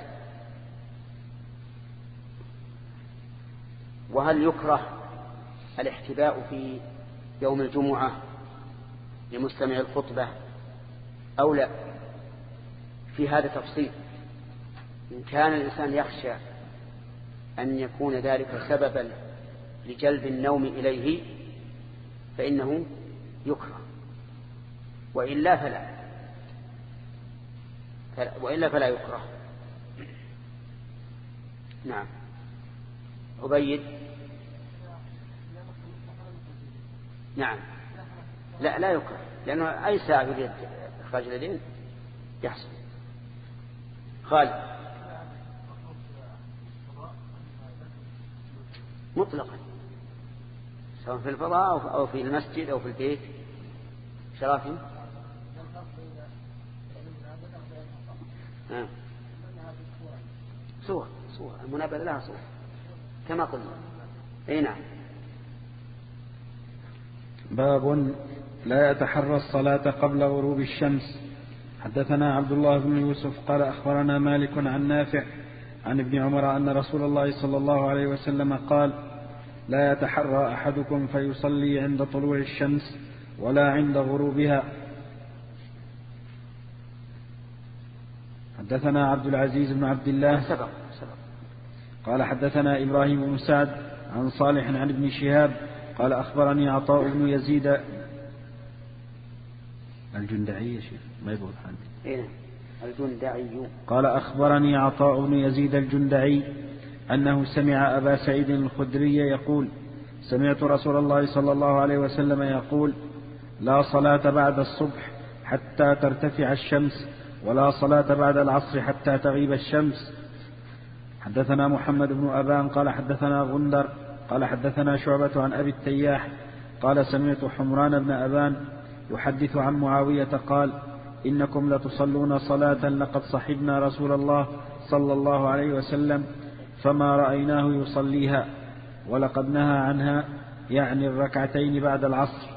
وهل يكره الاحتباء في يوم الجمعة لمستمع الخطبة أو لا؟ في هذا تفصيل. إن كان الإنسان يخشى أن يكون ذلك سببا لجلب النوم إليه فإنه يكره، وإلا فلا وإلا فلا يكره. نعم. أبيد. نعم. لا لا يكره، لأنه أي ساعة يريد إخراج اليدين يحصل. خالد. مطلقا سواء في الفضاء أو في المسجد أو في البيت. شرافي. آه. صور صور المنابذة لها صور كما قلنا. أي نعم. باب لا يتحرى الصلاة قبل غروب الشمس. حدثنا عبد الله بن يوسف قال أخبرنا مالك عن نافع عن ابن عمر أن رسول الله صلى الله عليه وسلم قال لا يتحرى أحدكم فيصلي عند طلوع الشمس ولا عند غروبها. حدثنا عبد العزيز بن عبد الله سبق سبق. قال حدثنا إبراهيم بن سعد عن صالح عن ابن شهاب قال أخبرني عطاء بن يزيد الجندعي يا شيخ ما يقول حد الجندعي قال أخبرني عطاء بن يزيد الجندعي أنه سمع أبا سعيد الخدري يقول سمعت رسول الله صلى الله عليه وسلم يقول لا صلاة بعد الصبح حتى ترتفع الشمس ولا صلاة بعد العصر حتى تغيب الشمس. حدثنا محمد بن أبان قال حدثنا غندر قال حدثنا شعبة عن أبي التياح قال سمعت حمران بن أبان يحدث عن معاوية قال إنكم لتصلون صلاة لقد صحبنا رسول الله صلى الله عليه وسلم فما رأيناه يصليها ولقد نهى عنها، يعني الركعتين بعد العصر.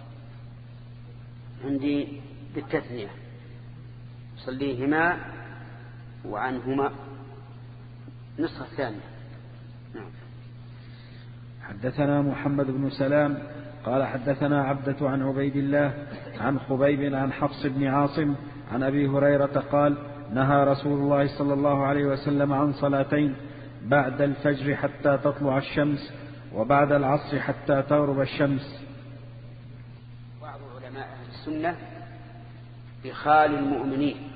عندي بالتثنية صليهما وعنهما نسخة ثانية. نعم. حدثنا محمد بن سلام قال حدثنا عبدة عن عبيد الله عن خبيب عن حفص بن عاصم عن أبي هريرة قال نهى رسول الله صلى الله عليه وسلم عن صلاتين بعد الفجر حتى تطلع الشمس، وبعد العصر حتى تغرب الشمس. بعض علماء أهل السنة بخال المؤمنين.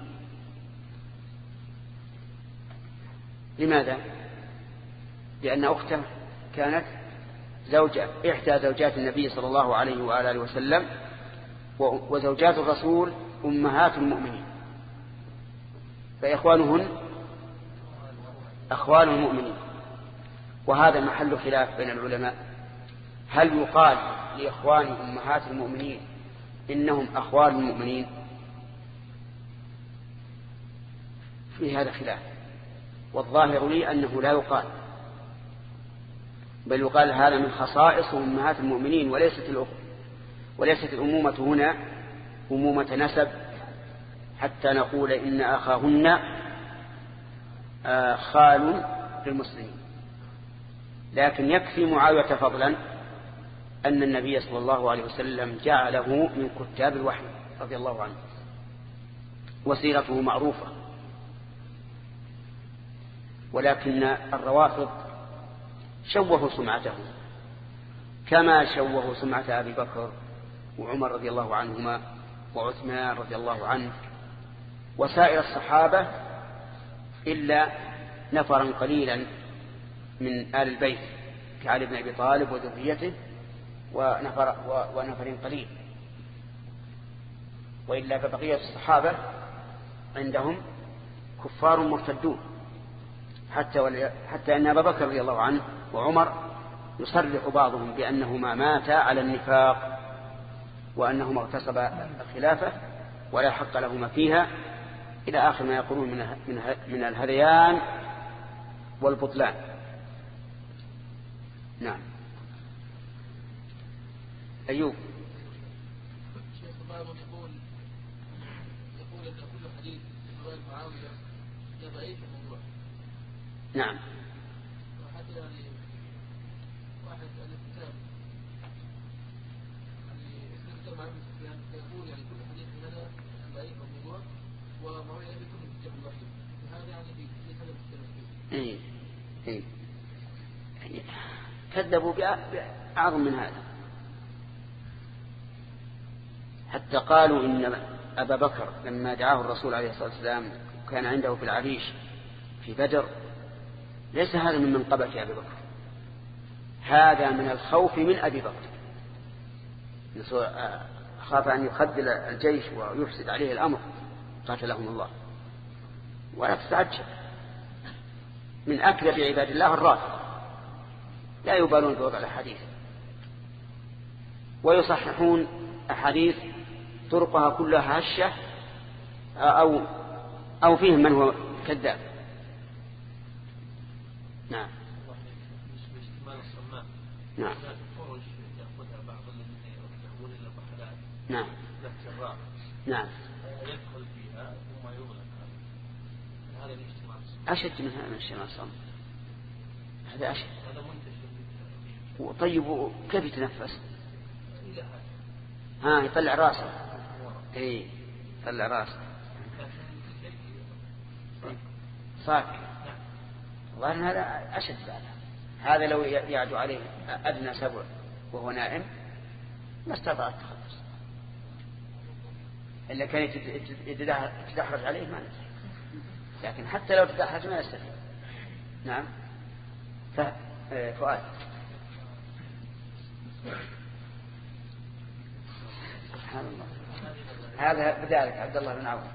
لماذا؟ لأن أخته كانت زوجة إحدى زوجات النبي صلى الله عليه وآله وسلم، وزوجات الرسول أمهات المؤمنين، فإخوانهن أخوان المؤمنين. وهذا محل خلاف بين العلماء، هل يقال لإخوان أمهات المؤمنين إنهم أخوان المؤمنين؟ في هذا خلاف، والظاهر لي أنه لا يقال، بل يقال هذا من خصائص أمهات المؤمنين، وليست الأخوة، وليست الأمومة هنا أمومة نسب حتى نقول إن أخاهن خال للمسلمين. لكن يكفي معاوية فضلا أن النبي صلى الله عليه وسلم جعله من كتاب الوحي رضي الله عنه، وسيرته معروفة. ولكن الروافض شوهوا سمعته كما شوهوا سمعة أبي بكر وعمر رضي الله عنهما وعثمان رضي الله عنه وسائر الصحابة، إلا نفرا قليلا من آل البيت كعلي بن أبي طالب وذريته ونفر, ونفر قليل، وإلا فبقية الصحابة عندهم كفار مرتدون، حتى, حتى أن أبا بكر رضي الله عنه وعمر يصرح بعضهم بأنهما ماتا على النفاق، وأنهما اغتصب الخلافة ولا حق لهما فيها، إلى آخر ما يقولون من من الهذيان والبطلان. نعم. أيوب. شيخ بعضهم يقول يقول أن كل حديث رواية معاوية ضعيف الموضوع. نعم. وحتى يعني واحد من الكتاب يعني اسم الكتاب معاوية سفيان يقول يعني كل حديث من هذا ضعيف الموضوع، ومعاوية يكون في كتاب الوحي، وهذا يعني في هذا الكتاب. إيه إيه كذبوا بأعظم من هذا، حتى قالوا إن أبا بكر لما دعاه الرسول عليه الصلاة والسلام كان عنده في العريش في بدر، ليس هذا من منقبة أبي بكر، هذا من الخوف من أبي بكر، خاف أن يخذل الجيش ويفسد عليه الأمر قاتلهم الله. ولا تتعجب من أكذب عباد الله الرافضة، لا يبالون بوضع الأحاديث، ويصححون أحاديث طرقها كلها هشة أو أو فيهم من هو كذاب. نعم. نعم. نعم. نعم. أشد من هذا من الشمال الصمت، هذا أشد. طيب كيف يتنفس؟ ها يطلع راسه. اي يطلع راسه صاك. والله هذا أشد بعد هذا. لو يعدو عليه أدنى سبع وهو نائم ما استطاع التخلص، إلا كان يتدحرج عليه ما نستطيع، لكن حتى لو تدحرج ما يستطيع. نعم. فؤاد. سبحان الله. هذا بذلك عبد الله بن عوف.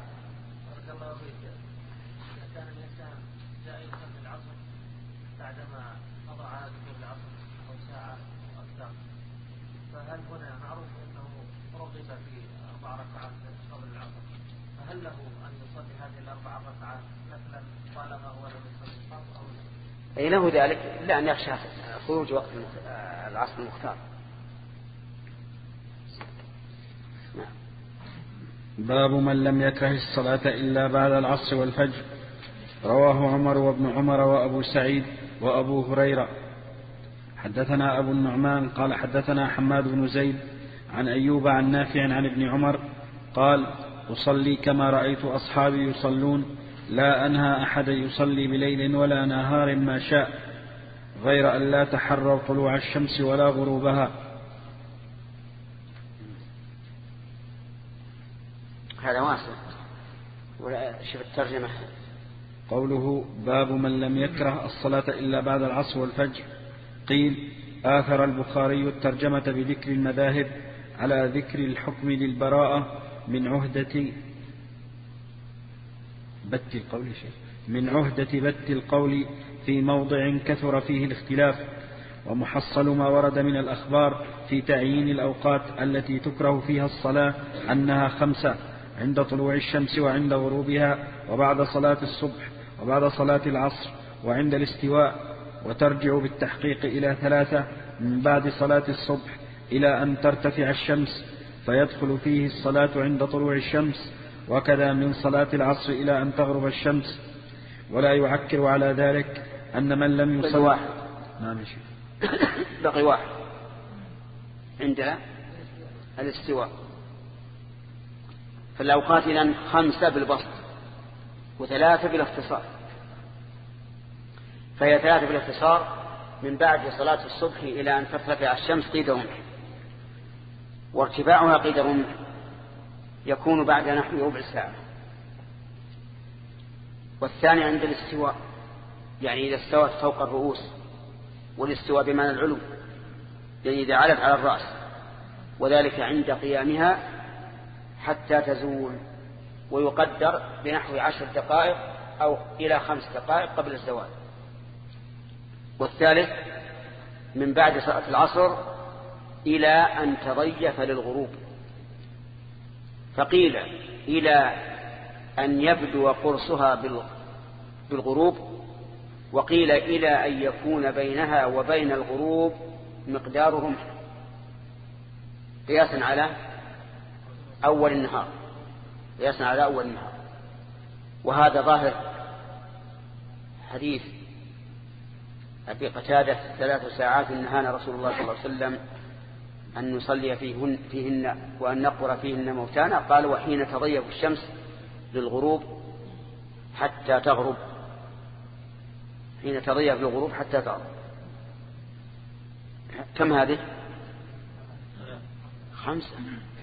كان الإنسان جاء يصلي العصر بعدما قضى عادته بالعصر أو ساعة أو أكثر، فهل هنا معروف أنه رغب في أربع ركعات قبل العصر، فهل له أن يصلي هذه الأربع ركعات مثلا طالما هو لم يصلي الفرض أو لا؟ أي له ذلك، إلا أن يخشى خروج وقت العصر المختار. باب من لم يكره الصلاة إلا بعد العصر والفجر. رواه عمر وابن عمر وأبو سعيد وأبو هريرة. حدثنا أبو النعمان قال حدثنا حماد بن زيد عن أيوب عن نافع عن ابن عمر قال: أصلي كما رأيت أصحابي يصلون لا أنهى أحد يصلي بليل ولا نهار ما شاء غير أن لا تحروا طلوع الشمس ولا غروبها. هذا واسع. ولا شوف الترجمة. قوله باب من لم يكره الصلاة إلا بعد العصر والفجر. قيل آثر البخاري الترجمة بذكر المذاهب على ذكر الحكم للبراءة من عهدة بت القول شيء من عهدة بت القول في موضع كثر فيه الاختلاف، ومحصل ما ورد من الأخبار في تعيين الأوقات التي تكره فيها الصلاة أنها خمسة: عند طلوع الشمس وعند غروبها وبعد صلاة الصبح وبعد صلاة العصر وعند الاستواء، وترجع بالتحقيق إلى ثلاثة: من بعد صلاة الصبح إلى أن ترتفع الشمس فيدخل فيه الصلاة عند طلوع الشمس، وكذا من صلاة العصر إلى أن تغرب الشمس. ولا يعكر على ذلك أن من لم يصل واحد. ما مشي بقي واحد عند الاستواء. فالأوقات إذن خمسة بالبسط وثلاثة بالاختصار، فهي ثلاثة بالاختصار: من بعد صلاة الصبح إلى أن ترتفع الشمس قيد رمح، وارتفاعها قيد رمح يكون بعد نحو ربع ساعة. والثاني عند الاستواء، يعني إذا استوت فوق الرؤوس، والاستواء بمعنى العلو، يعني إذا علت على الرأس، وذلك عند قيامها حتى تزول، ويقدر بنحو عشر دقائق أو إلى خمس دقائق قبل الزوال. والثالث من بعد صلاة العصر إلى أن تضيف للغروب، فقيل إلى أن يبدو قرصها بالغروب، وقيل إلى أن يكون بينها وبين الغروب مقدار رمح، قياسا على أول النهار قياسا على أول النهار. وهذا ظاهر حديث أبي قتادة: ثلاث ساعات نهانا رسول الله صلى الله عليه وسلم أن نصلي فيهن, فيهن وأن نقر فيهن موتانا. قال: وحين تضيف الشمس للغروب حتى تغرب. حين تضيف للغروب حتى تغرب. كم هذه؟ خمسة: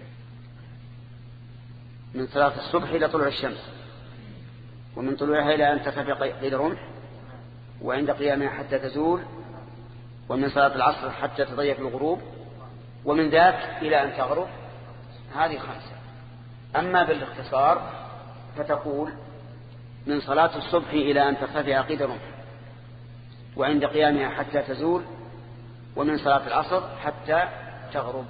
من صلاة الصبح إلى طلوع الشمس، ومن طلوعها إلى أن ترتفع قيد رمح، وعند قيامها حتى تزول، ومن صلاة العصر حتى تضيف الغروب، ومن ذاك إلى أن تغرب. هذه خمسة. أما بالاختصار فتقول: من صلاة الصبح إلى أن ترتفع قيد رمح، وعند قيامها حتى تزول، ومن صلاة العصر حتى تغرب.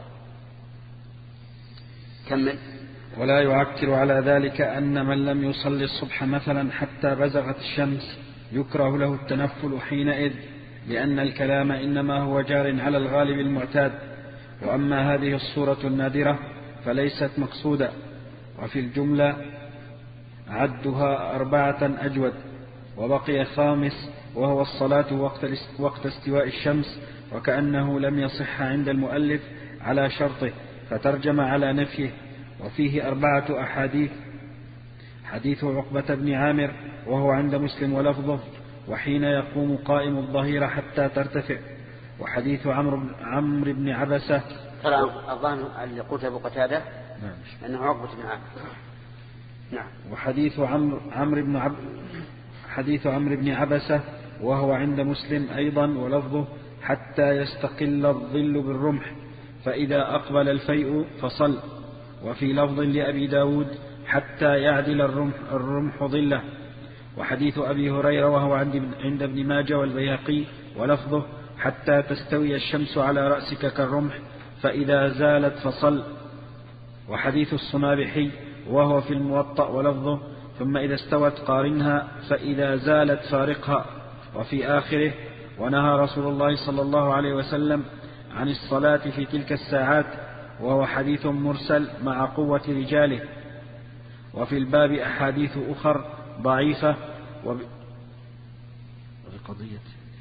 كمل. ولا يعكر على ذلك أن من لم يصلي الصبح مثلا حتى بزغت الشمس يكره له التنفل حينئذ، لأن الكلام إنما هو جار على الغالب المعتاد. وأما هذه الصورة النادرة فليست مقصودة. وفي الجملة عدها أربعة أجود. وبقي خامس وهو الصلاة وقت, وقت استواء الشمس، وكأنه لم يصح عند المؤلف على شرطه فترجم على نفيه. وفيه أربعة أحاديث: حديث عقبة بن عامر وهو عند مسلم ولفظه: وحين يقوم قائم الظهيرة حتى ترتفع. وحديث عمرو عمرو بن عبسة. ترى الظاهر اللي قلت أبو قتادة أنه عقبة بن عامر. نعم. وحديث عمرو عمرو بن عب حديث عمرو بن عبسة وهو عند مسلم أيضا ولفظه: حتى يستقل الظل بالرمح فإذا أقبل الفيء فصل. وفي لفظ لأبي داود: حتى يعدل الرمح, الرمح ظله. وحديث أبي هريرة وهو عند ابن ماجه والبيهقي ولفظه: حتى تستوي الشمس على رأسك كالرمح فإذا زالت فصل. وحديث الصنابحي وهو في الموطأ ولفظه: ثم إذا استوت قارنها فإذا زالت فارقها. وفي آخره: ونهى رسول الله صلى الله عليه وسلم عن الصلاة في تلك الساعات، وهو حديث مرسل مع قوة رجاله. وفي الباب أحاديث أخر ضعيفة. وب... وبقضية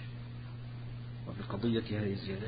وبقضية هذه الزيادة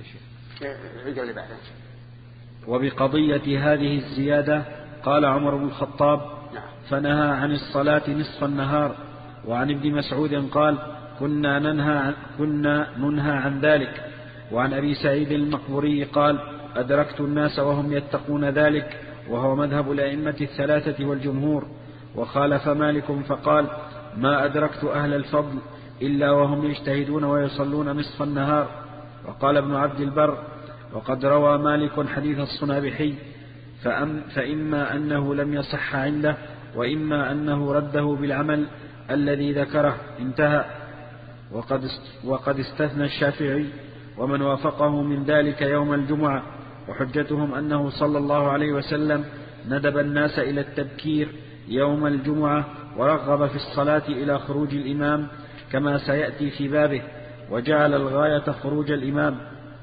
وبقضية هذه الزيادة قال عمر بن الخطاب: فنهى عن الصلاة نصف النهار وعن ابن مسعود قال كنا ننهى عن, كنا ننهى عن ذلك. وعن أبي سعيد المقبوري قال أدركت الناس وهم يتقون ذلك، وهو مذهب الأئمة الثلاثة والجمهور. وخالف مالك فقال ما أدركت أهل الفضل إلا وهم يجتهدون ويصلون نصف النهار. وقال ابن عبد البر وقد روى مالك حديث الصنابحي فأم فإما أنه لم يصح عنده وإما أنه رده بالعمل الذي ذكره، انتهى. وقد وقد استثنى الشافعي ومن وافقه من ذلك يوم الجمعة، وحجتهم أنه صلى الله عليه وسلم ندب الناس إلى التبكير يوم الجمعة ورغب في الصلاة إلى خروج الإمام كما سيأتي في بابه، وجعل الغاية خروج الإمام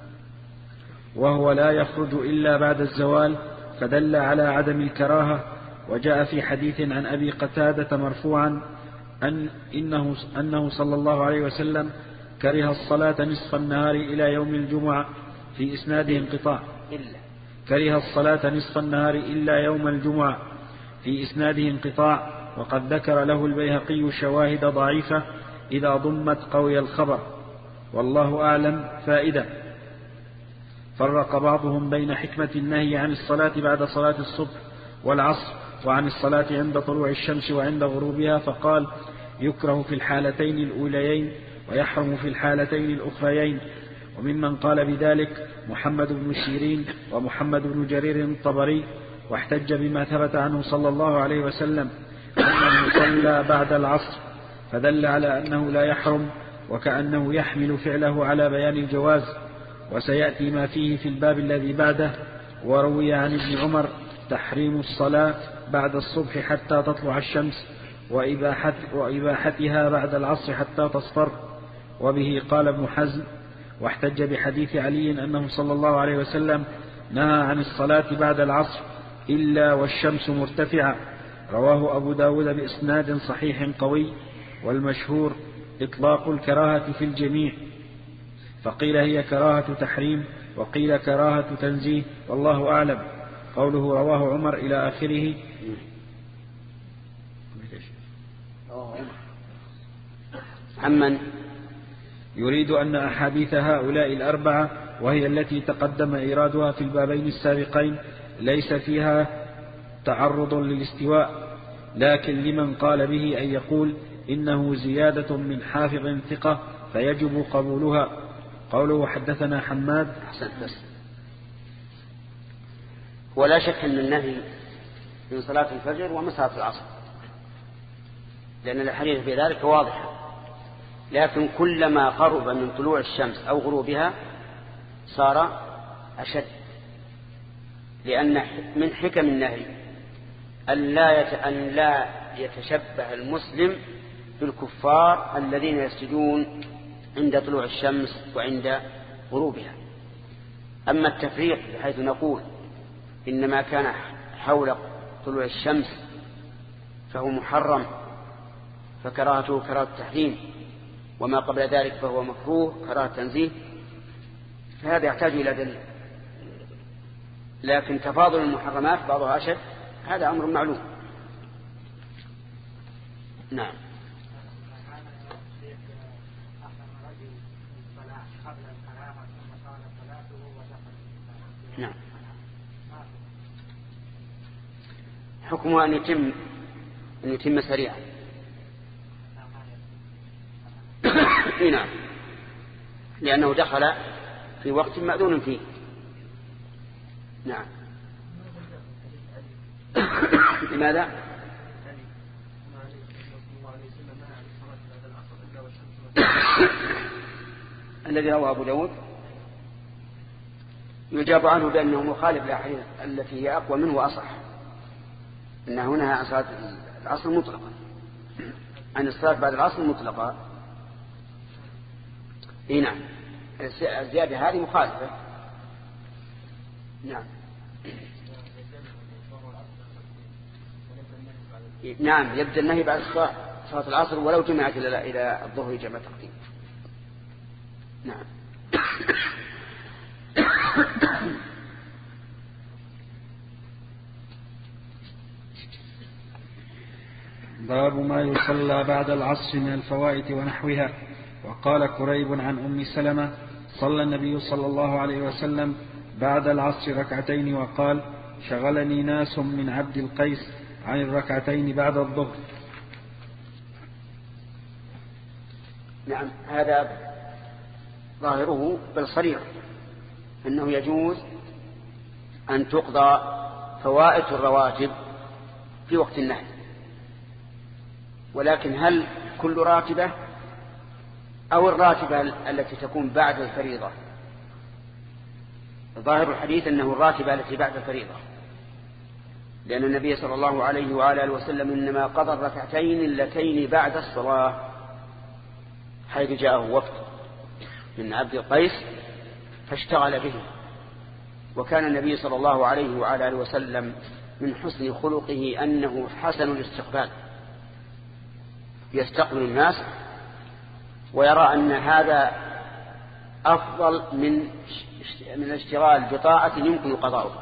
وهو لا يخرج إلا بعد الزوال، فدل على عدم الكراهة. وجاء في حديث عن أبي قتادة مرفوعا أن إنه, أنه صلى الله عليه وسلم كره الصلاة نصف النهار إلى يوم الجمعة، في إسناده انقطاع. كره الصلاة نصف النهار إلا يوم الجمعة، في إسناده انقطاع. وقد ذكر له البيهقي شواهد ضعيفة إذا ضمت قوي الخبر، والله أعلم. فائدة: فرق بعضهم بين حكمة النهي عن الصلاة بعد صلاة الصبح والعصر وعن الصلاة عند طلوع الشمس وعند غروبها، فقال يكره في الحالتين الأوليين ويحرم في الحالتين الأخريين. وممن قال بذلك محمد بن سيرين ومحمد بن جرير الطبري، واحتج بما ثبت عنه صلى الله عليه وسلم أنه صلى بعد العصر، فدل على أنه لا يحرم، وكأنه يحمل فعله على بيان الجواز. وسيأتي ما فيه في الباب الذي بعده. وروي عن ابن عمر تحريم الصلاة بعد الصبح حتى تطلع الشمس، وإباحت وإباحتها بعد العصر حتى تصفر، وبه قال ابن حزم. واحتج بحديث علي أنه صلى الله عليه وسلم نهى عن الصلاة بعد العصر إلا والشمس مرتفعة، رواه أبو داود بإسناد صحيح قوي. والمشهور إطلاق الكراهة في الجميع، فقيل هي كراهة تحريم وقيل كراهة تنزيه، والله أعلم. قوله رواه عمر إلى آخره. عمن يريد أن أحاديث هؤلاء الأربعة، وهي التي تقدم إيرادها في البابين السابقين، ليس فيها تعرض للاستواء، لكن لمن قال به أن يقول إنه زيادة من حافظ ثقة فيجب قبولها. قوله حدثنا حماد. بس ولا شك أن النهي من صلاة الفجر ومن صلاة العصر، لأن الحديث في ذلك واضحة، لكن كلما قرب من طلوع الشمس أو غروبها صار أشد، لأن من حكم النهي أن لا أن لا يتشبه المسلم بالكفار الذين يسجدون عند طلوع الشمس وعند غروبها. أما التفريق بحيث نقول إنما كان حول طلوع الشمس فهو محرم فكراهته كراهة التحريم، وما قبل ذلك فهو مكروه كراهة تنزيه، فهذا يحتاج إلى دليل. لكن تفاضل المحرمات بعضها أشد هذا أمر معلوم. نعم. نعم. حكمه أن يتم أن يتم سريعا. نعم، لأنه دخل في وقت مأذون فيه. نعم. لماذا؟ الذي رواه أبو داود يجاب عنه بأنه مخالف للأحاديث التي هي أقوى منه وأصح، إنه نهى عن صلاة العصر مطلقا، عن الصلاة بعد العصر مطلقا. إيه نعم، الزيادة هذه مخالفة. نعم. نعم، يبدأ النهي بعد صلاة العصر ولو جمعت إلى الظهر جمع تقديم. نعم. باب ما يصلى بعد العصر من الفوائت ونحوها. وقال كريب عن أم سلمة صلى النبي صلى الله عليه وسلم بعد العصر ركعتين وقال شغلني ناس من عبد القيس عن الركعتين بعد الظهر. نعم، هذا ظاهره بل صريح أنه يجوز أن تقضى فوائت الرواتب في وقت النهي، ولكن هل كل راتبة أو الراتبة التي تكون بعد الفريضة؟ ظاهر الحديث أنه الراتبة التي بعد الفريضة، لأن النبي صلى الله عليه وآله وسلم إنما قضى الركعتين اللتين بعد الصلاة حيث جاءه وفد من عبد القيس فاشتغل به. وكان النبي صلى الله عليه وآله وسلم من حسن خلقه أنه حسن الاستقبال، يستقبل الناس ويرى أن هذا أفضل من من الاشتغال بطاعة يمكن قضاؤها.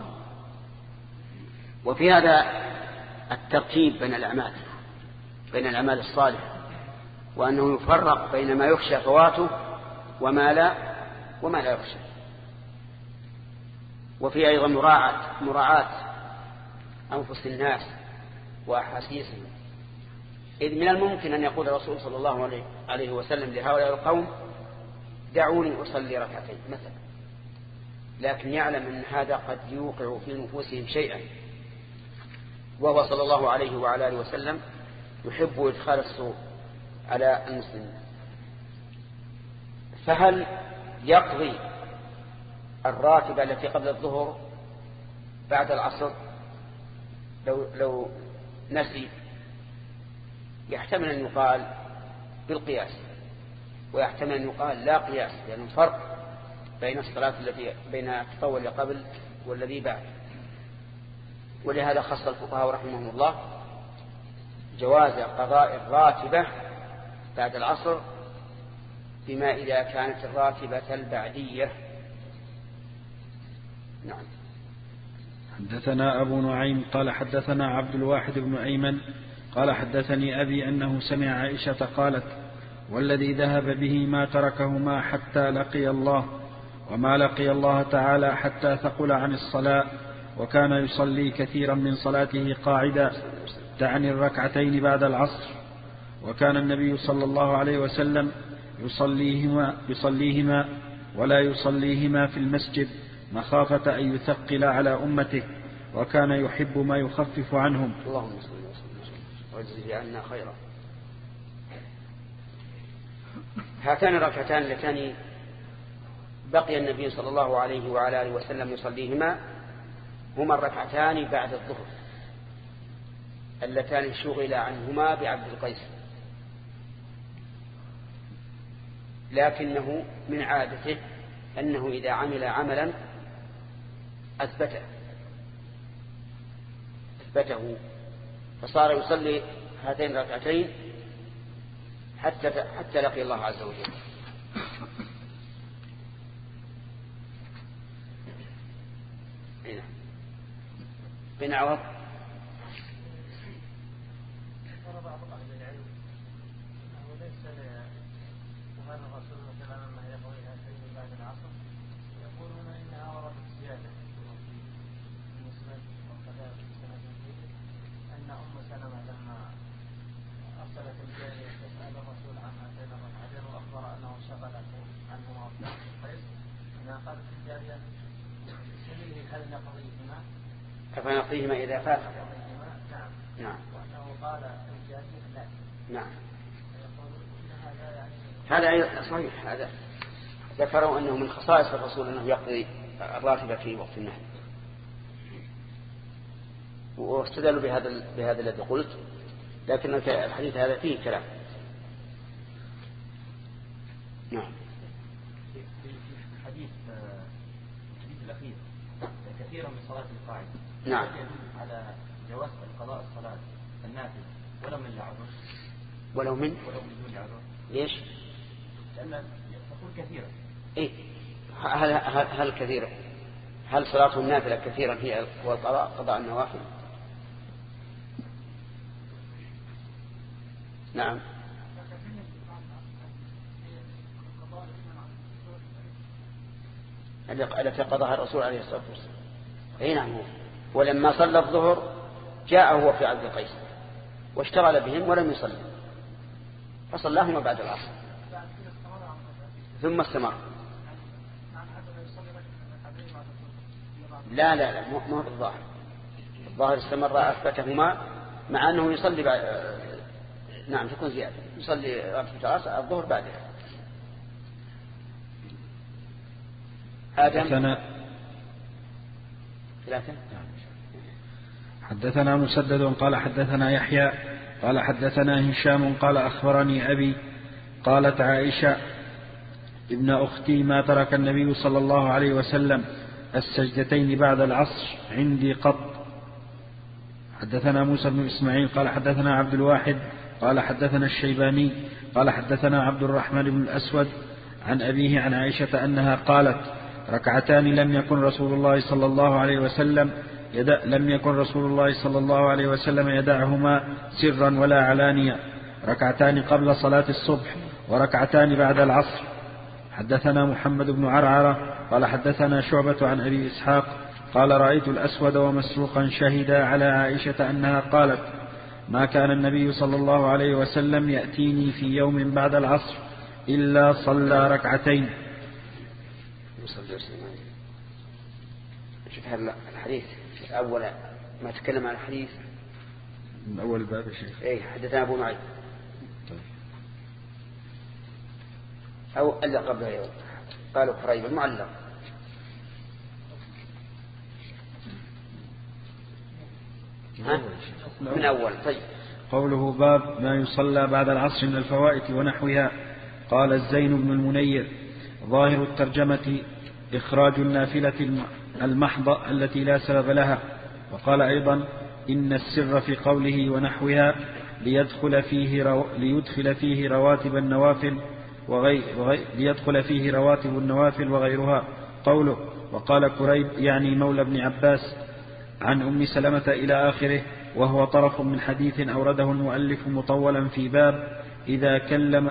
وفي هذا الترتيب بين الأعمال بين الأعمال الصالحة، وأنه يفرق بين ما يخشى فواته وما لا وما لا يخشى. وفي أيضا مراعاة مراعاة أنفس الناس وأحاسيسهم، إذ من الممكن أن يقول الرسول صلى الله عليه وسلم لهؤلاء القوم دعوني أصلي ركعتين مثلا، لكن يعلم أن هذا قد يوقع في نفوسهم شيئا، وهو صلى الله عليه وعلى آله وسلم يحب إدخال السوء على المسلمين. فهل يقضي الراتبة التي قبل الظهر بعد العصر لو, لو نسي؟ يحتمل أن يقال بالقياس، ويحتمل أن يقال لا قياس، لأنه يعني فرق بين الصلاة التي بين التطوع اللي قبل والذي بعد. ولهذا خص الفقهاء رحمهم الله جواز قضاء الراتبة بعد العصر بما إذا كانت الراتبة البعدية. نعم. حدثنا أبو نعيم قال حدثنا عبد الواحد بن أيمن قال حدثني أبي أنه سمع عائشة قالت والذي ذهب به ما تركهما حتى لقي الله، وما لقي الله تعالى حتى ثقل عن الصلاة، وكان يصلي كثيرا من صلاته قاعدا تعني الركعتين بعد العصر، وكان النبي صلى الله عليه وسلم يصليهما, يصليهما ولا يصليهما في المسجد مخافة أن يثقل على أمته، وكان يحب ما يخفف عنهم. اللهم صل وسلم واجزه عنا خيرا. هاتان الركعتان اللتان بقي النبي صلى الله عليه وعلى آله وسلم يصليهما هما الركعتان بعد الظهر اللتان شغل عنهما بعبد القيس، لكنه من عادته أنه إذا عمل عملا أثبته أثبته فصار يصلي هاتين الركعتين حتى حتى لقي الله عز وجل. بن عوض أفنقضيهما إذا فات. نعم. نعم. هذا صحيح، هذا ذكروا أنه من خصائص الرسول أنه يقضي الراتبة في وقت النهي، واستدلوا بهذا بهذا الذي قلت، لكن الحديث هذا فيه كلام. نعم. الحديث الحديث الأخير كثيرا من صلاة القاعدة نعم يدل على جواز قضاء الصلاة النافلة ولو من العذر ولو من ولو من دون عذر. ليش؟ لأن تقول كثيرا. إيه؟ هل هل هل كثيرا؟ هل صلاة النافلة كثيرا هي هو قضاء قضاء النوافل؟ نعم. التي قضاها الرسول عليه الصلاة والسلام. أي نعم. هو ولما صلى الظهر جاء هو في عبد القيس واشتغل بهم ولم يصلي فصلاهما بعد العصر ثم استمر. لا لا لا مو بالظاهر. الظاهر استمر أثبتهما مع أنه يصلي بعد. نعم تكون زيادة يصلي ركعة الظهر بعدها. حدثنا ثلاثة. حدثنا مسدد قال حدثنا يحيى قال حدثنا هشام قال أخبرني أبي قالت عائشة ابن أختي ما ترك النبي صلى الله عليه وسلم السجدتين بعد العصر عندي قط. حدثنا موسى بن إسماعيل قال حدثنا عبد الواحد قال حدثنا الشيباني قال حدثنا عبد الرحمن بن الأسود عن أبيه عن عائشة أنها قالت ركعتان لم يكن رسول الله صلى الله عليه وسلم يدع لم يكن رسول الله صلى الله عليه وسلم يدعهما سرا ولا علانية، ركعتان قبل صلاة الصبح وركعتان بعد العصر. حدثنا محمد بن عرعرة قال حدثنا شعبة عن أبي إسحاق قال رأيت الأسود ومسروقا شهدا على عائشة أنها قالت ما كان النبي صلى الله عليه وسلم يأتيني في يوم بعد العصر إلا صلى ركعتين. شوف هذا الحديث أول ما تكلم عن الحديث من أول باب الشيخ. إيه حدثنا أبو معين أو ألا قبله يوم قالوا قريب المعلق. من أول. طيب قوله باب ما يصلى بعد العصر من الفوائت ونحوها. قال الزين بن المنير ظاهر الترجمة إخراج النافلة المحضة التي لا سبب لها. وقال أيضا إن السر في قوله ونحوها ليدخل فيه, رو... ليدخل فيه رواتب النوافل وغير... وغير... ليدخل فيه رواتب النوافل وغيرها. قوله وقال كريب يعني مولى ابن عباس عن أم سلمة إلى آخره، وهو طرف من حديث أورده المؤلف مطولا في باب إذا كلم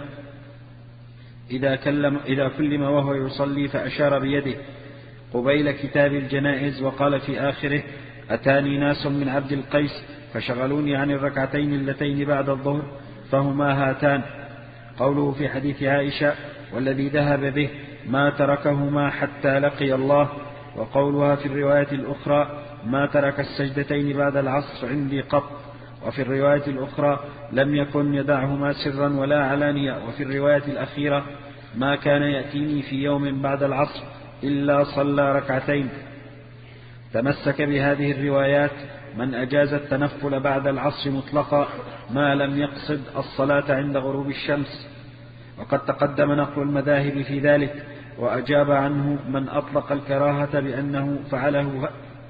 إذا كلم إذا كلم وهو يصلي فأشار بيده قبيل كتاب الجنائز. وقال في آخره أتاني ناس من عبد القيس فشغلوني عن الركعتين اللتين بعد الظهر فهما هاتان. قوله في حديث عائشة والذي ذهب به ما تركهما حتى لقي الله. وقولها في الرواية الأخرى ما ترك السجدتين بعد العصر عندي قط. وفي الرواية الأخرى لم يكن يدعهما سرا ولا علانية. وفي الرواية الأخيرة ما كان يأتيني في يوم بعد العصر إلا صلى ركعتين. تمسك بهذه الروايات من أجاز التنفل بعد العصر مطلقا ما لم يقصد الصلاة عند غروب الشمس. وقد تقدم نقل المذاهب في ذلك، وأجاب عنه من أطلق الكراهة بأنه فعله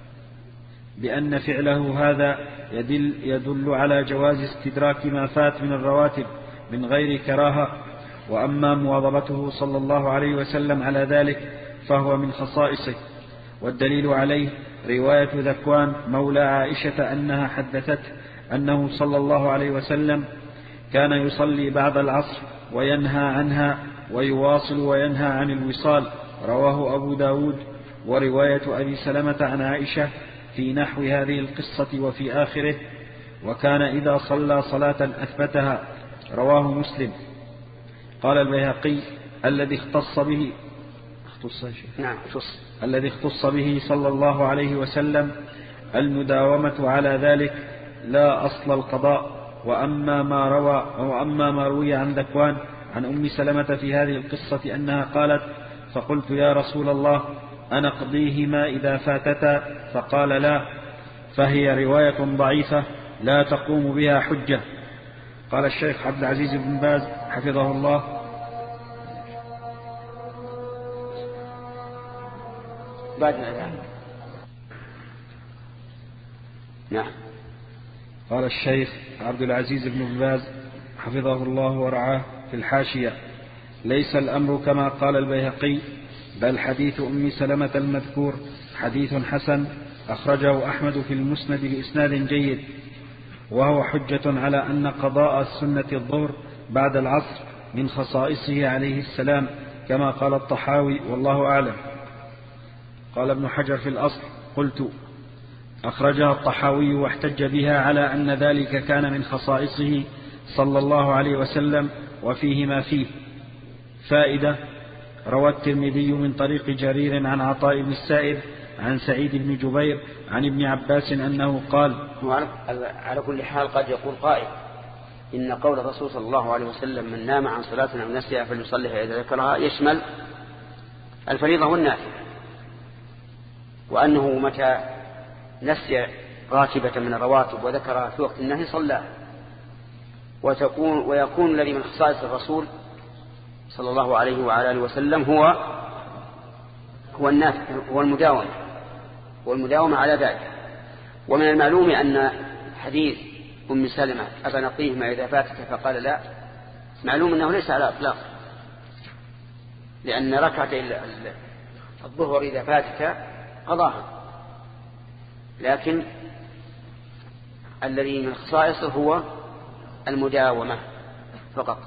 بأن فعله هذا يدل, يدل على جواز استدراك ما فات من الرواتب من غير كراهة. وأما مواظبته صلى الله عليه وسلم على ذلك فهو من خصائصه. والدليل عليه رواية ذكوان مولى عائشة أنها حدثته أنه صلى الله عليه وسلم كان يصلي بعد العصر وينهى عنها ويواصل وينهى عن الوصال. رواه أبو داود. ورواية أبي سلمة عن عائشة في نحو هذه القصة وفي آخره وكان إذا صلى صلاة أثبتها. رواه مسلم. قال البيهقي الذي اختص به اختص نعم اختص الذي اختص به صلى الله عليه وسلم المداومة على ذلك لا أصل القضاء. وأما ما روى وأما ما روي عن ذكوان عن أم سلمة في هذه القصة أنها قالت فقلت يا رسول الله أنقضيهما إذا فاتتا؟ فقال لا، فهي رواية ضعيفة لا تقوم بها حجة. قال الشيخ عبد العزيز بن باز حفظه الله بعدنا نعم. قال الشيخ عبد العزيز بن باز حفظه الله ورعاه في الحاشية ليس الأمر كما قال البيهقي، بل حديث أم سلمة المذكور حديث حسن أخرجه أحمد في المسند بإسناد جيد. وهو حجة على أن قضاء السنة الظهر بعد العصر من خصائصه عليه السلام كما قال الطحاوي والله أعلم. قال ابن حجر في الأصل: قلت: أخرجها الطحاوي واحتج بها على أن ذلك كان من خصائصه صلى الله عليه وسلم وفيه ما فيه. فائدة: روى الترمذي من طريق جرير عن عطاء بن السائب عن سعيد بن جبير عن ابن عباس أنه قال. على كل حال قد يقول قائل إن قول الرسول صلى الله عليه وسلم: من نام عن صلاة أو نسيها فليصليها إذا ذكرها، يشمل الفريضة والنافلة، وأنه متى نسي راتبة من الرواتب وذكرها في وقت النهي صلى، وتكون ويكون الذي من خصائص الرسول صلى الله عليه وعلى آله وسلم هو هو النافلة، هو المداومة والمداومة على ذلك. ومن المعلوم أن حديث أم سلمة: أفنقضيهما إذا فاتك فقال لا، معلوم أنه ليس على إطلاق، لأن ركعتي الظهر إذا فاتك قضاها، لكن الذي من خصائصه هو المداومة فقط.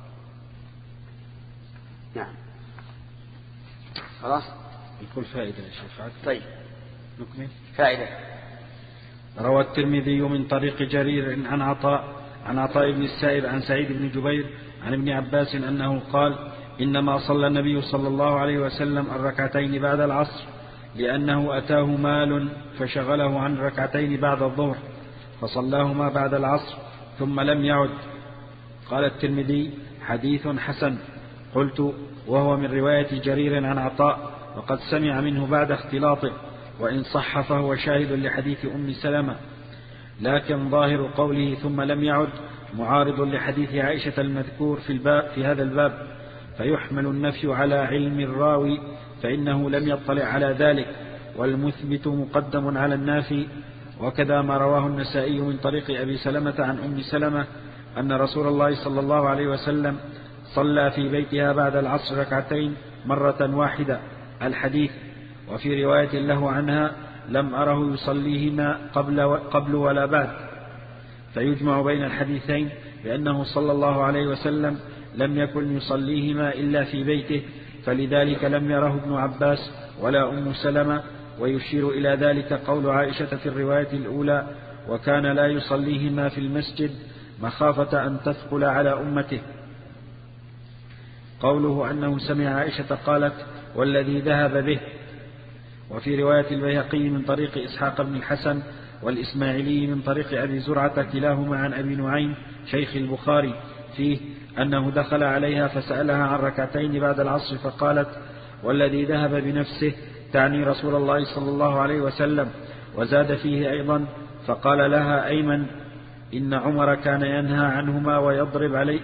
نعم. خلاص. يقول فائدة يا شيخ. طيب نكمل. فائدة: روى الترمذي من طريق جرير عن عطاء عن عطاء بن السائب عن سعيد بن جبير عن ابن عباس أنه قال: إنما صلى النبي صلى الله عليه وسلم الركعتين بعد العصر لأنه أتاه مال فشغله عن ركعتين بعد الظهر فصلاهما بعد العصر ثم لم يعد. قال الترمذي: حديث حسن. قلت: وهو من رواية جرير عن عطاء، وقد سمع منه بعد اختلاطه، وإن صح فهو شاهد لحديث أم سلمة، لكن ظاهر قوله ثم لم يعد معارض لحديث عائشة المذكور في, الباب في هذا الباب، فيحمل النفي على علم الراوي فإنه لم يطلع على ذلك، والمثبت مقدم على النافي. وكذا ما رواه النسائي من طريق أبي سلمة عن أم سلمة أن رسول الله صلى الله عليه وسلم صلى في بيتها بعد العصر ركعتين مرة واحدة الحديث. وفي رواية له عنها: لم أره يصليهما قبل, قبل ولا بعد. فيجمع بين الحديثين بأنه صلى الله عليه وسلم لم يكن يصليهما إلا في بيته، فلذلك لم يره ابن عباس ولا أم سلمة. ويشير إلى ذلك قول عائشة في الرواية الأولى: وكان لا يصليهما في المسجد مخافة أن تثقل على أمته. قوله أنه سمع عائشة قالت: والذي ذهب به. وفي رواية البيهقي من طريق إسحاق بن الحسن والإسماعيلي من طريق أبي زرعة كلاهما عن أبي نعيم شيخ البخاري فيه أنه دخل عليها فسألها عن ركعتين بعد العصر فقالت: والذي ذهب بنفسه، تعني رسول الله صلى الله عليه وسلم. وزاد فيه أيضا: فقال لها أيمن: إن عمر كان ينهى عنهما ويضرب عليه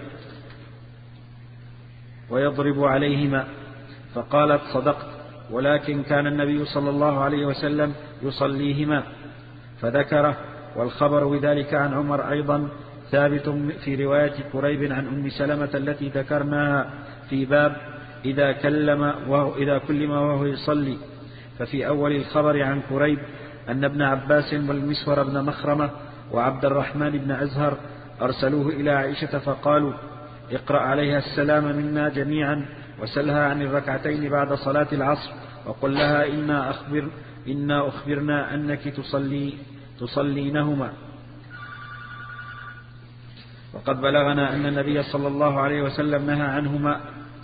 ويضرب عليهما. فقالت: صدقت، ولكن كان النبي صلى الله عليه وسلم يصليهما. فذكره. والخبر بذلك عن عمر أيضا ثابت في رواية كريب عن أم سلمة التي ذكرناها في باب إذا كلم وهو إذا كلم وهو يصلي. ففي أول الخبر عن كريب أن ابن عباس والمسور بن مخرمة وعبد الرحمن بن أزهر أرسلوه إلى عائشة فقالوا: اقرأ عليها السلام منا جميعا وسلها عن الركعتين بعد صلاة العصر وقل لها إنا, أخبر إنا أخبرنا أنك تصلي تصلينهما. وقد بلغنا أن النبي صلى الله عليه وسلم نهى عنهما.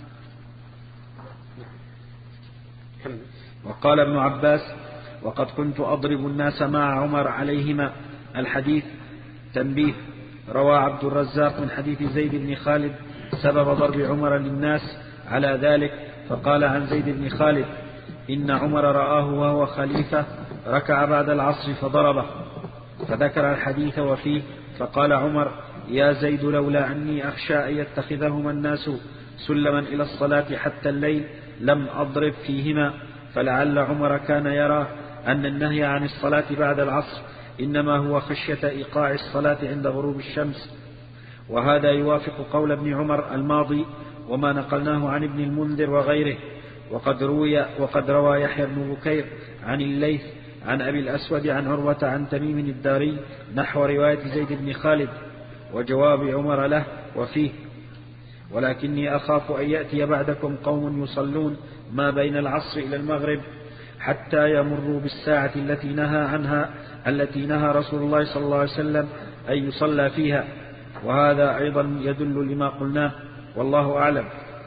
وقال ابن عباس: وقد كنت أضرب الناس مع عمر عليهما. الحديث. تنبيه: روى عبد الرزاق من حديث زيد بن خالد سبب ضرب عمر للناس على ذلك، فقال عن زيد بن خالد: إن عمر رآه وهو خليفة ركع بعد العصر فضربه. فذكر الحديث وفيه: فقال عمر: يا زيد لولا أني أخشى أن يتخذهما الناس سلما إلى الصلاة حتى الليل لم أضرب فيهما. فلعل عمر كان يرى أن النهي عن الصلاة بعد العصر إنما هو خشية إيقاع الصلاة عند غروب الشمس. وهذا يوافق قول ابن عمر الماضي وما نقلناه عن ابن المنذر وغيره. وقد روي وقد روى يحيى بن بكير عن الليث عن أبي الأسود عن عروة عن تميم الداري نحو رواية زيد بن خالد وجواب عمر له وفيه: ولكني أخاف أن يأتي بعدكم قوم يصلون ما بين العصر إلى المغرب حتى يمروا بالساعة التي نهى عنها التي نهى رسول الله صلى الله عليه وسلم أن يصلى فيها. وهذا أيضا يدل لما قلناه، والله أعلم.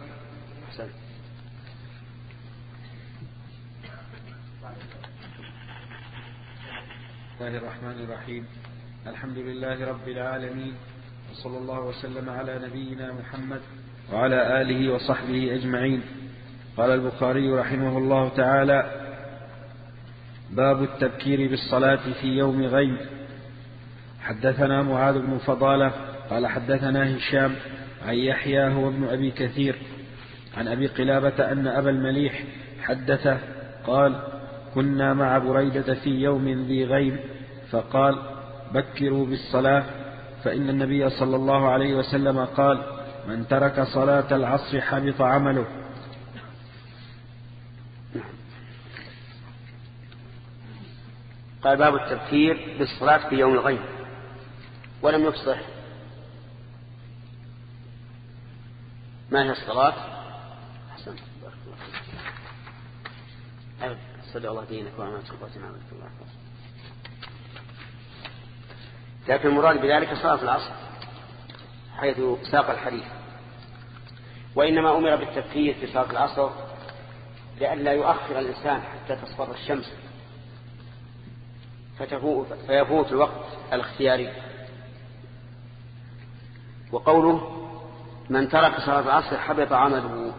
بسم الله الرحمن الرحيم. الحمد لله رب العالمين، وصلى الله وسلم على نبينا محمد وعلى آله وصحبه أجمعين. قال البخاري رحمه الله تعالى: باب التبكير بالصلاة في يوم غيم. حدثنا معاذ بن فضالة قال حدثنا هشام عن يحيى هو ابن أبي كثير عن أبي قلابة أن أبا المليح حدثه قال: كنا مع بريدة في يوم ذي غيم فقال: بكروا بالصلاة، فإن النبي صلى الله عليه وسلم قال: من ترك صلاة العصر حبط عمله. قال: باب التبكير بالصلاة في يوم الغيم، ولم يفصح ما هي الصلاة. حسن صدق الله دينك وما تقبلنا عليك الله. لكن المراد بذلك صلاة العصر حيث ساق الحديث، وإنما أمر بالتبكير في صلاة العصر لئلا يؤخر الإنسان حتى تصفر الشمس فيفوت الوقت الاختياري. وقوله: من ترك صلاة العصر حبط عمله،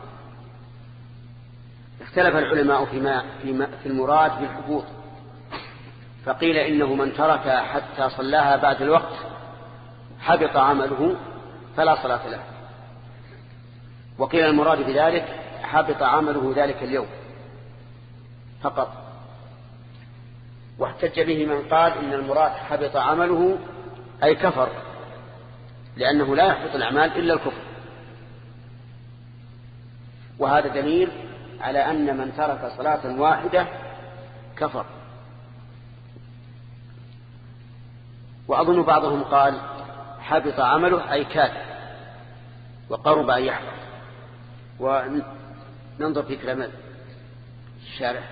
اختلف العلماء فيما في المراد بالحبوط، فقيل إنه من ترك حتى صلاها بعد الوقت حبط عمله فلا صلاة له، وقيل المراد بذلك حبط عمله ذلك اليوم فقط. واحتج به من قال إن المراد حبط عمله أي كفر، لأنه لا يحبط الأعمال إلا الكفر، وهذا دليل على أن من ترك صلاة واحدة كفر. وأظن بعضهم قال حبط عمله أي كاد وقرب أن يحبط. وننظر في كلام الشارح.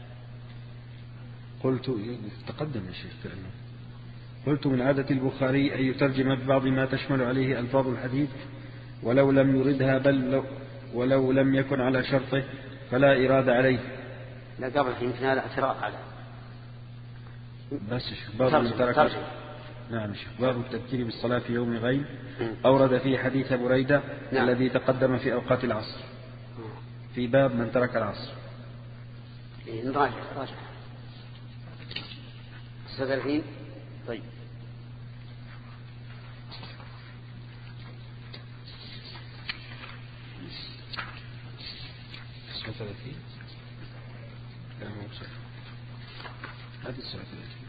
قلت تقدم يا شيخ كأنه قلت: من عادة البخاري أن يترجم ببعض ما تشمل عليه ألفاظ الحديث ولو لم يردها، بل لو ولو لم يكن على شرطه فلا إرادة عليه. لا قبل يمكن هذا اعتراض على بس باب المترك. نعم شيخ. باب التذكير بالصلاة في يوم غيم أورد فيه حديث بريدة نعم. الذي تقدم في أوقات العصر في باب من ترك العصر. نراجع راجع الحين. طيب تسعة وثلاثين لا مو بصح هذه تسعة وثلاثين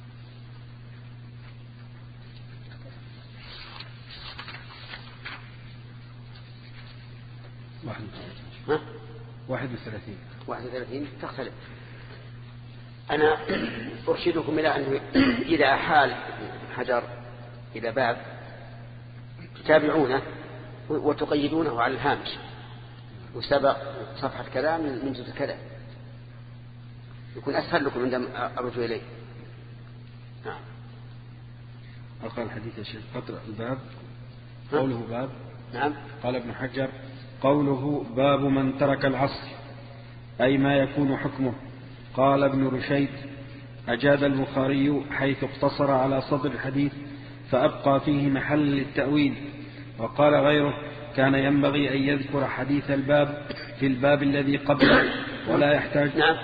واحد ها واحد وثلاثين واحد وثلاثين تختلف. أنا أرشدكم إلى أنه إذا أحال حجر إلى باب تتابعونه وتقيدونه على الهامش، وسبق صفحة كذا من جزء كذا، يكون أسهل لكم عندما أرجو إليه. نعم. أقرأ الحديث يا شيخ. قطر الباب قوله باب. نعم. قال ابن حجر: قوله باب من ترك العصر أي ما يكون حكمه. قال ابن رشيد: أجاد البخاري حيث اقتصر على صدر الحديث فأبقى فيه محل للتأويل. وقال غيره: كان ينبغي أن يذكر حديث الباب في الباب الذي قبله ولا يحتاج. نعم.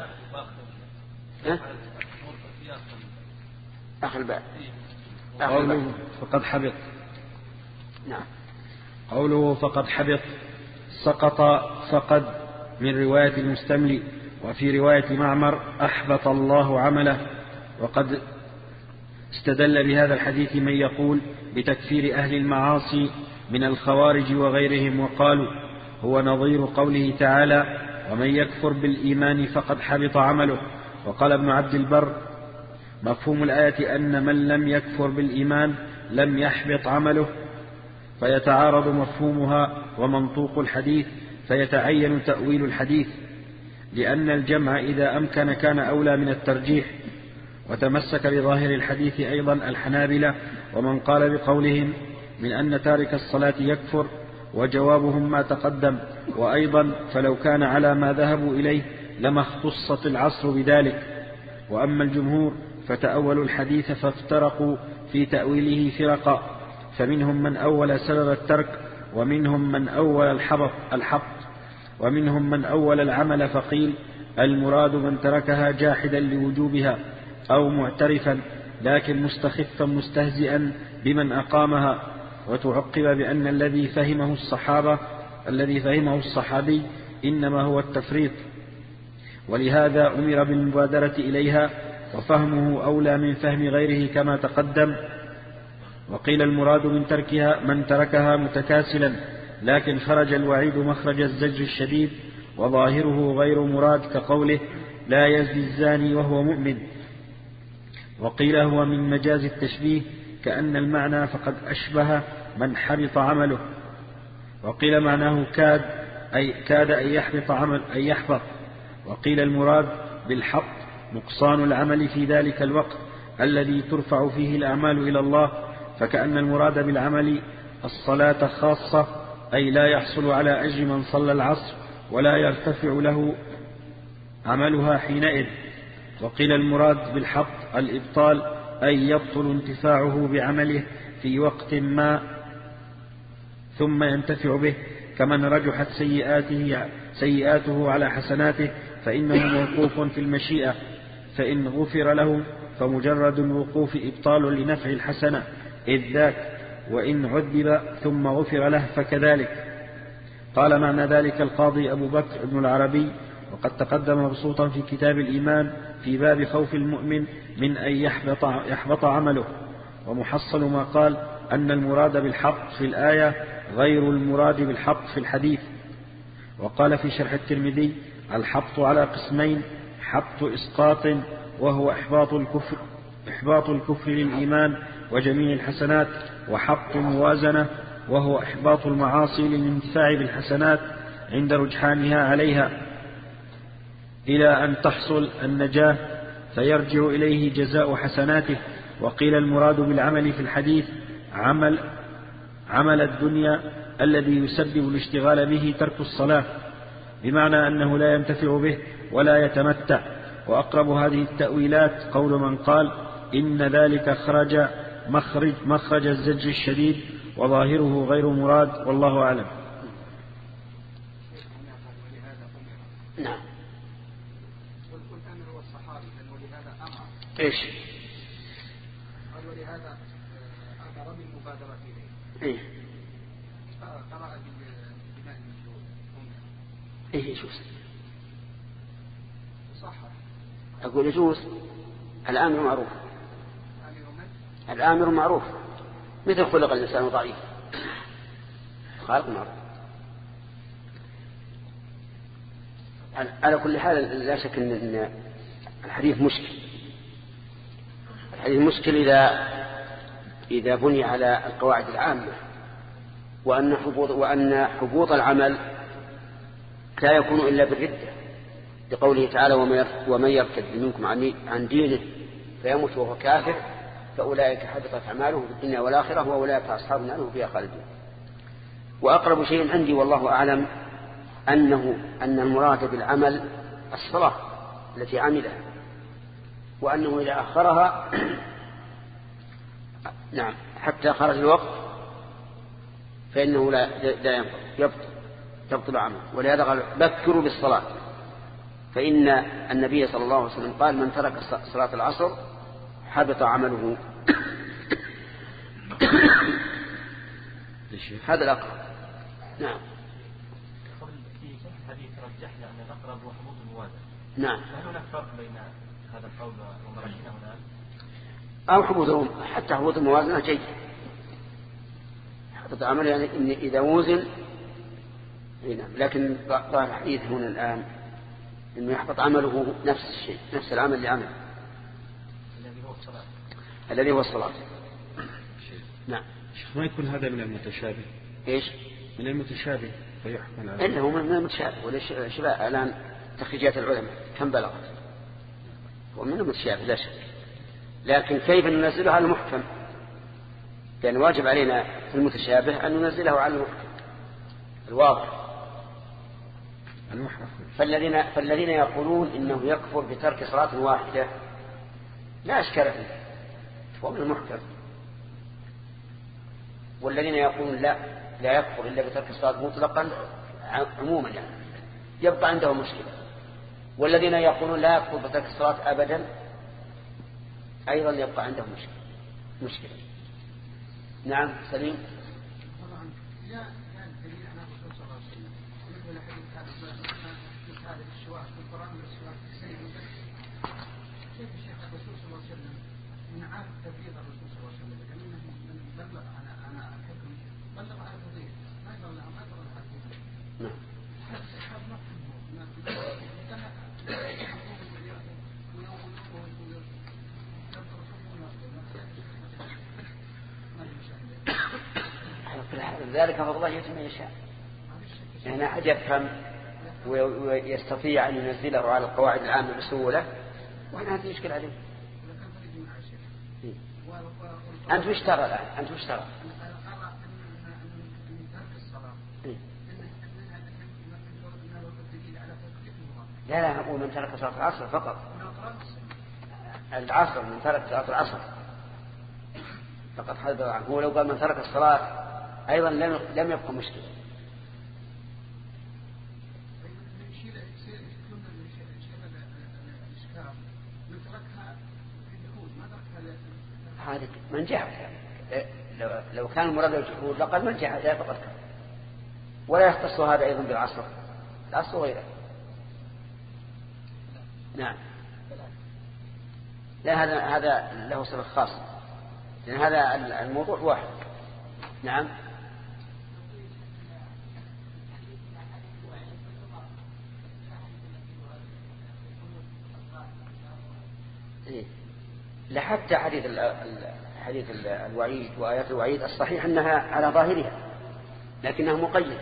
آخر الباب. قوله فقد حبط. نعم. قوله فقد حبط سقط فقد من رواية المستملي، وفي رواية معمر أحبط الله عمله. وقد استدل بهذا الحديث من يقول بتكفير أهل المعاصي من الخوارج وغيرهم، وقالوا هو نظير قوله تعالى: ومن يكفر بالإيمان فقد حبط عمله. وقال ابن عبد البر: مفهوم الآية أن من لم يكفر بالإيمان لم يحبط عمله، فيتعارض مفهومها ومنطوق الحديث، فيتعين تأويل الحديث، لأن الجمع إذا أمكن كان أولى من الترجيح. وتمسك بظاهر الحديث أيضا الحنابلة ومن قال بقولهم من أن تارك الصلاة يكفر، وجوابهم ما تقدم. وأيضا فلو كان على ما ذهبوا إليه لما اختصت العصر بذلك. وأما الجمهور فتأولوا الحديث فافترقوا في تأويله فرقا، فمنهم من أول سبب الترك، ومنهم من أول الحبط, الحبط ومنهم من أول العمل فقيل المراد من تركها جاحدا لوجوبها أو معترفا لكن مستخفا مستهزئا بمن أقامها. وتعقب بأن الذي فهمه الصحابة الذي فهمه الصحابي إنما هو التفريط، ولهذا أمر بالمبادرة إليها، وفهمه أولى من فهم غيره كما تقدم. وقيل المراد من تركها من تركها متكاسلا، لكن خرج الوعيد مخرج الزجر الشديد، وظاهره غير مراد كقوله لا يزني الزاني وهو مؤمن. وقيل هو من مجاز التشبيه كأن المعنى فقد أشبه من حبط عمله. وقيل معناه كاد أي كاد أن يحبط عمل أن يحبط. وقيل المراد بالحبط نقصان العمل في ذلك الوقت الذي ترفع فيه الأعمال إلى الله، فكأن المراد بالعمل الصلاة خاصة، أي لا يحصل على أجر من صلى العصر ولا يرتفع له عملها حينئذ. وقيل المراد بالحبط الإبطال، أي يبطل انتفاعه بعمله في وقت ما ثم ينتفع به، كمن رجحت سيئاته, سيئاته على حسناته فإنه موقوف في المشيئة، فإن غفر له فمجرد الوقوف إبطال لنفع الحسنة إذ ذاك، وإن عذب ثم غفر له فكذلك. قال معنى ذلك القاضي أبو بكر بن العربي، وقد تقدم مبسوطا في كتاب الإيمان في باب خوف المؤمن من أن يحبط, يحبط عمله. ومحصل ما قال أن المراد بالحبط في الآية غير المراد بالحبط في الحديث. وقال في شرح الترمذي الحبط على قسمين: حبط إسقاط وهو إحباط الكفر, إحباط الكفر للإيمان وجميع الحسنات، وحبط موازنة وهو إحباط المعاصي للانتفاع بالحسنات عند رجحانها عليها إلى أن تحصل النجاة فيرجع إليه جزاء حسناته. وقيل المراد بالعمل في الحديث عمل, عمل الدنيا الذي يسبب الاشتغال به ترك الصلاة، بمعنى أنه لا ينتفع به ولا يتمتع. وأقرب هذه التأويلات قول من قال إن ذلك خرج مخرج, مخرج الزجر الشديد، وظاهره غير مراد، والله أعلم. نعم. إيش؟ قال ولهذا أمر بالمبادرة إليه. إيه. قرأ بالبناء المشهور. إيه يجوز. صح. أقول يجوز. الآمر معروف. الآمر معروف. مثل خلق الإنسان ضعيف. خالق معروف. على كل حال لا شك أن الحديث مشكل. الحديث مشكل إذا إذا بني على القواعد العامة، وأن حبوط وأن حبوط العمل لا يكون إلا بالردة، لقوله تعالى ومن يرتد منكم عن دينه فيموت وهو كافر فأولئك حبطت أعمالهم في الدنيا والآخرة وأولئك أصحاب النار هم فيها خالدون. وأقرب شيء عندي والله أعلم أنه أن المراد بالعمل الصلاة التي عملها، وأنه إذا أخرها نعم حتى خرج الوقت فإنه لا لا يبطل تبطل عمله. ولهذا قال بكروا بالصلاة، فإن النبي صلى الله عليه وسلم قال من ترك صلاة العصر حبط عمله. هذا الأقرب. نعم. في الحديث رجحنا أن الأقرب هو حبوط الموازنة. نعم. هل هناك فرق بين هذا القول وما رجحناه الآن؟ أو حبوط حتى حبوط الموازنة جيد. حبوط عمل يعني إن إذا وزن. نعم. لكن ظاهر الحديث هنا الآن إنه يحبط عمله نفس الشيء، نفس العمل اللي عمله الذي هو الصلاة. الذي هو الصلاة. نعم. ما يكون هذا من المتشابه؟ إيش؟ من المتشابه فيحكم عليه. إلا هو من المتشابه. ولا شباب الآن تخريجات العلماء كم بلغت؟ هو من المتشابه لا شك، لكن كيف ننزله على المحكم؟ لأن واجب علينا في المتشابه أن ننزله على المحكم الواضح. المحكم. فالذين فالذين يقولون إنه يكفر بترك صلاة واحدة لا أشكال فيه، هو من المحكم. والذين يقولون لا لا يكفر إلا بترك الصلاة مطلقا عموما يعني يبقى عنده مشكلة. والذين يقولون لا يكفر بترك الصلاة أبدا أيضا يبقى عنده مشكلة مشكلة. نعم سليم. طبعا لا لا دليل على الرسول صلى الله عليه وسلم مثل حديث هذا هذا الشواء في القرآن والسواء في السنة. كيف الشيخ الرسول صلى الله عليه وسلم من عارف تبليغ الرسول صلى الله عليه وسلم لأنه من بلغ على على الحكم بلغ على القضية ما يبلغ لا ما يبلغ الحكم. نعم. ذلك فضل الله يتم من يشاء. يعني أحد يفهم ويستطيع أن ينزله على القواعد العامة بسهولة وهنا هذه يشكل عليه. أنت وش ترى الآن؟ أنت وش ترى؟ لا لا هو من ترك صلاة العصر فقط. العصر من ترك صلاة العصر فقط حذر عنه. هو لو قال من ترك الصلاة أيضا لم لم يبقى مشكلة. هذا من جحد. لو لو كان المراد الجحود لقد من جحد لا فقط كان. ولا يختص هذا أيضا بالعصر. العصر غيره. نعم. لا هذا هذا له سبب خاص لأن هذا الموضوع واحد. نعم. إيه. لحتى حديث حديث الوعيد وآيات الوعيد الصحيح أنها على ظاهرها لكنها مقيدة.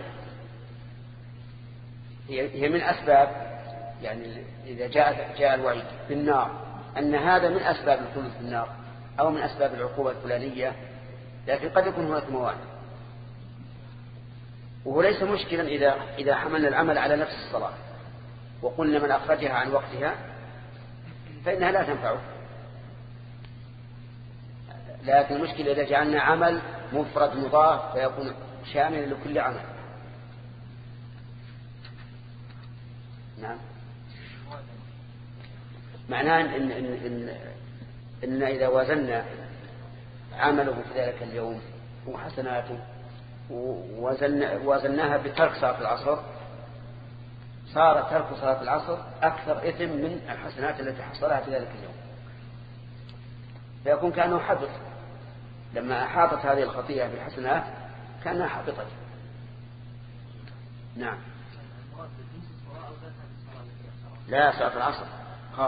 هي من أسباب يعني إذا جاء جاء الوعيد بالنار أن هذا من أسباب الخلود في النار أو من أسباب العقوبة الفلانية، لكن قد يكون هناك موانع. وهو ليس مشكلا إذا إذا حملنا العمل على نفس الصلاة وقلنا من أخرجها عن وقتها فإنها لا تنفعه. لكن المشكلة إذا جعلنا عمل مفرد مضاف فيكون شاملا لكل عمل. نعم. معناه إن, إن, إن, إن إذا وزننا عمله في ذلك اليوم وحسناته ووزناها بترك صلاة العصر صار ترك صلاة العصر أكثر إثم من الحسنات التي حصلها في ذلك اليوم، فيكون كأنه حبط. لما أحاطت هذه الخطيئة بالحسنات كأنها حبطت. نعم. لا صلاة العصر خاص.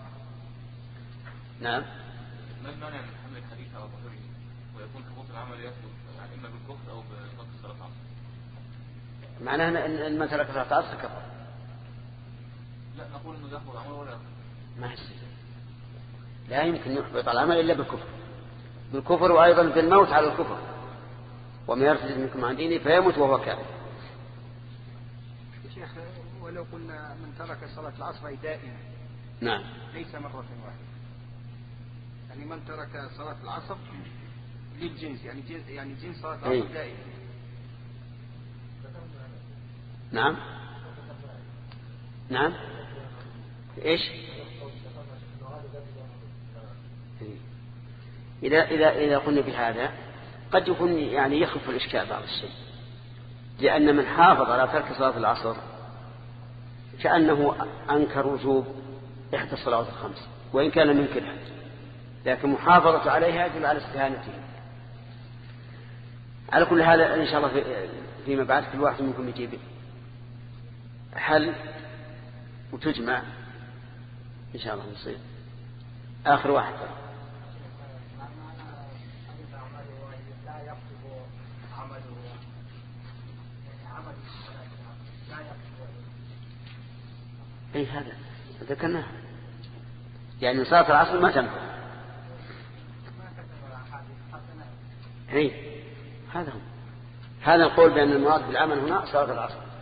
نعم. ما المانع من حمل الحديث على ظهره ويكون حبوط العمل يثبت إما بالكفر أو بترك صلاة العصر؟ معناه أن من ترك صلاة العصر كفر. لا نقول إنه يحبط العمل ولا ما يصير. لا يمكن يحبط العمل إلا بالكفر. بالكفر وأيضا بالموت على الكفر. ومن يرتد منكم عن دينه فيموت وهو كافر. شيخ ولو قلنا من ترك صلاة العصر دائما. نعم. ليس مرة واحدة. يعني من ترك صلاة العصر للجنس يعني جنس يعني جنس صلاة العصر أي. دائما. نعم. نعم. إيش؟ إذا إذا إذا قلنا بهذا قد يكون يعني يخف الإشكال بعض الشيء، لأن من حافظ على ترك صلاة العصر كأنه أنكر وجوب إحدى الصلوات الخمس وإن كان من كده، لكن محافظة عليها يدل على استهانته. على كل هذا إن شاء الله فيما بعد كل واحد منكم يجيب حل وتجمع إن شاء الله نصير. آخر واحد اي هذا ذكرناه، يعني صلاة العصر ما تنفع. اي هذا هو. هذا القول بأن المراد بالعمل هنا صلاة العصر.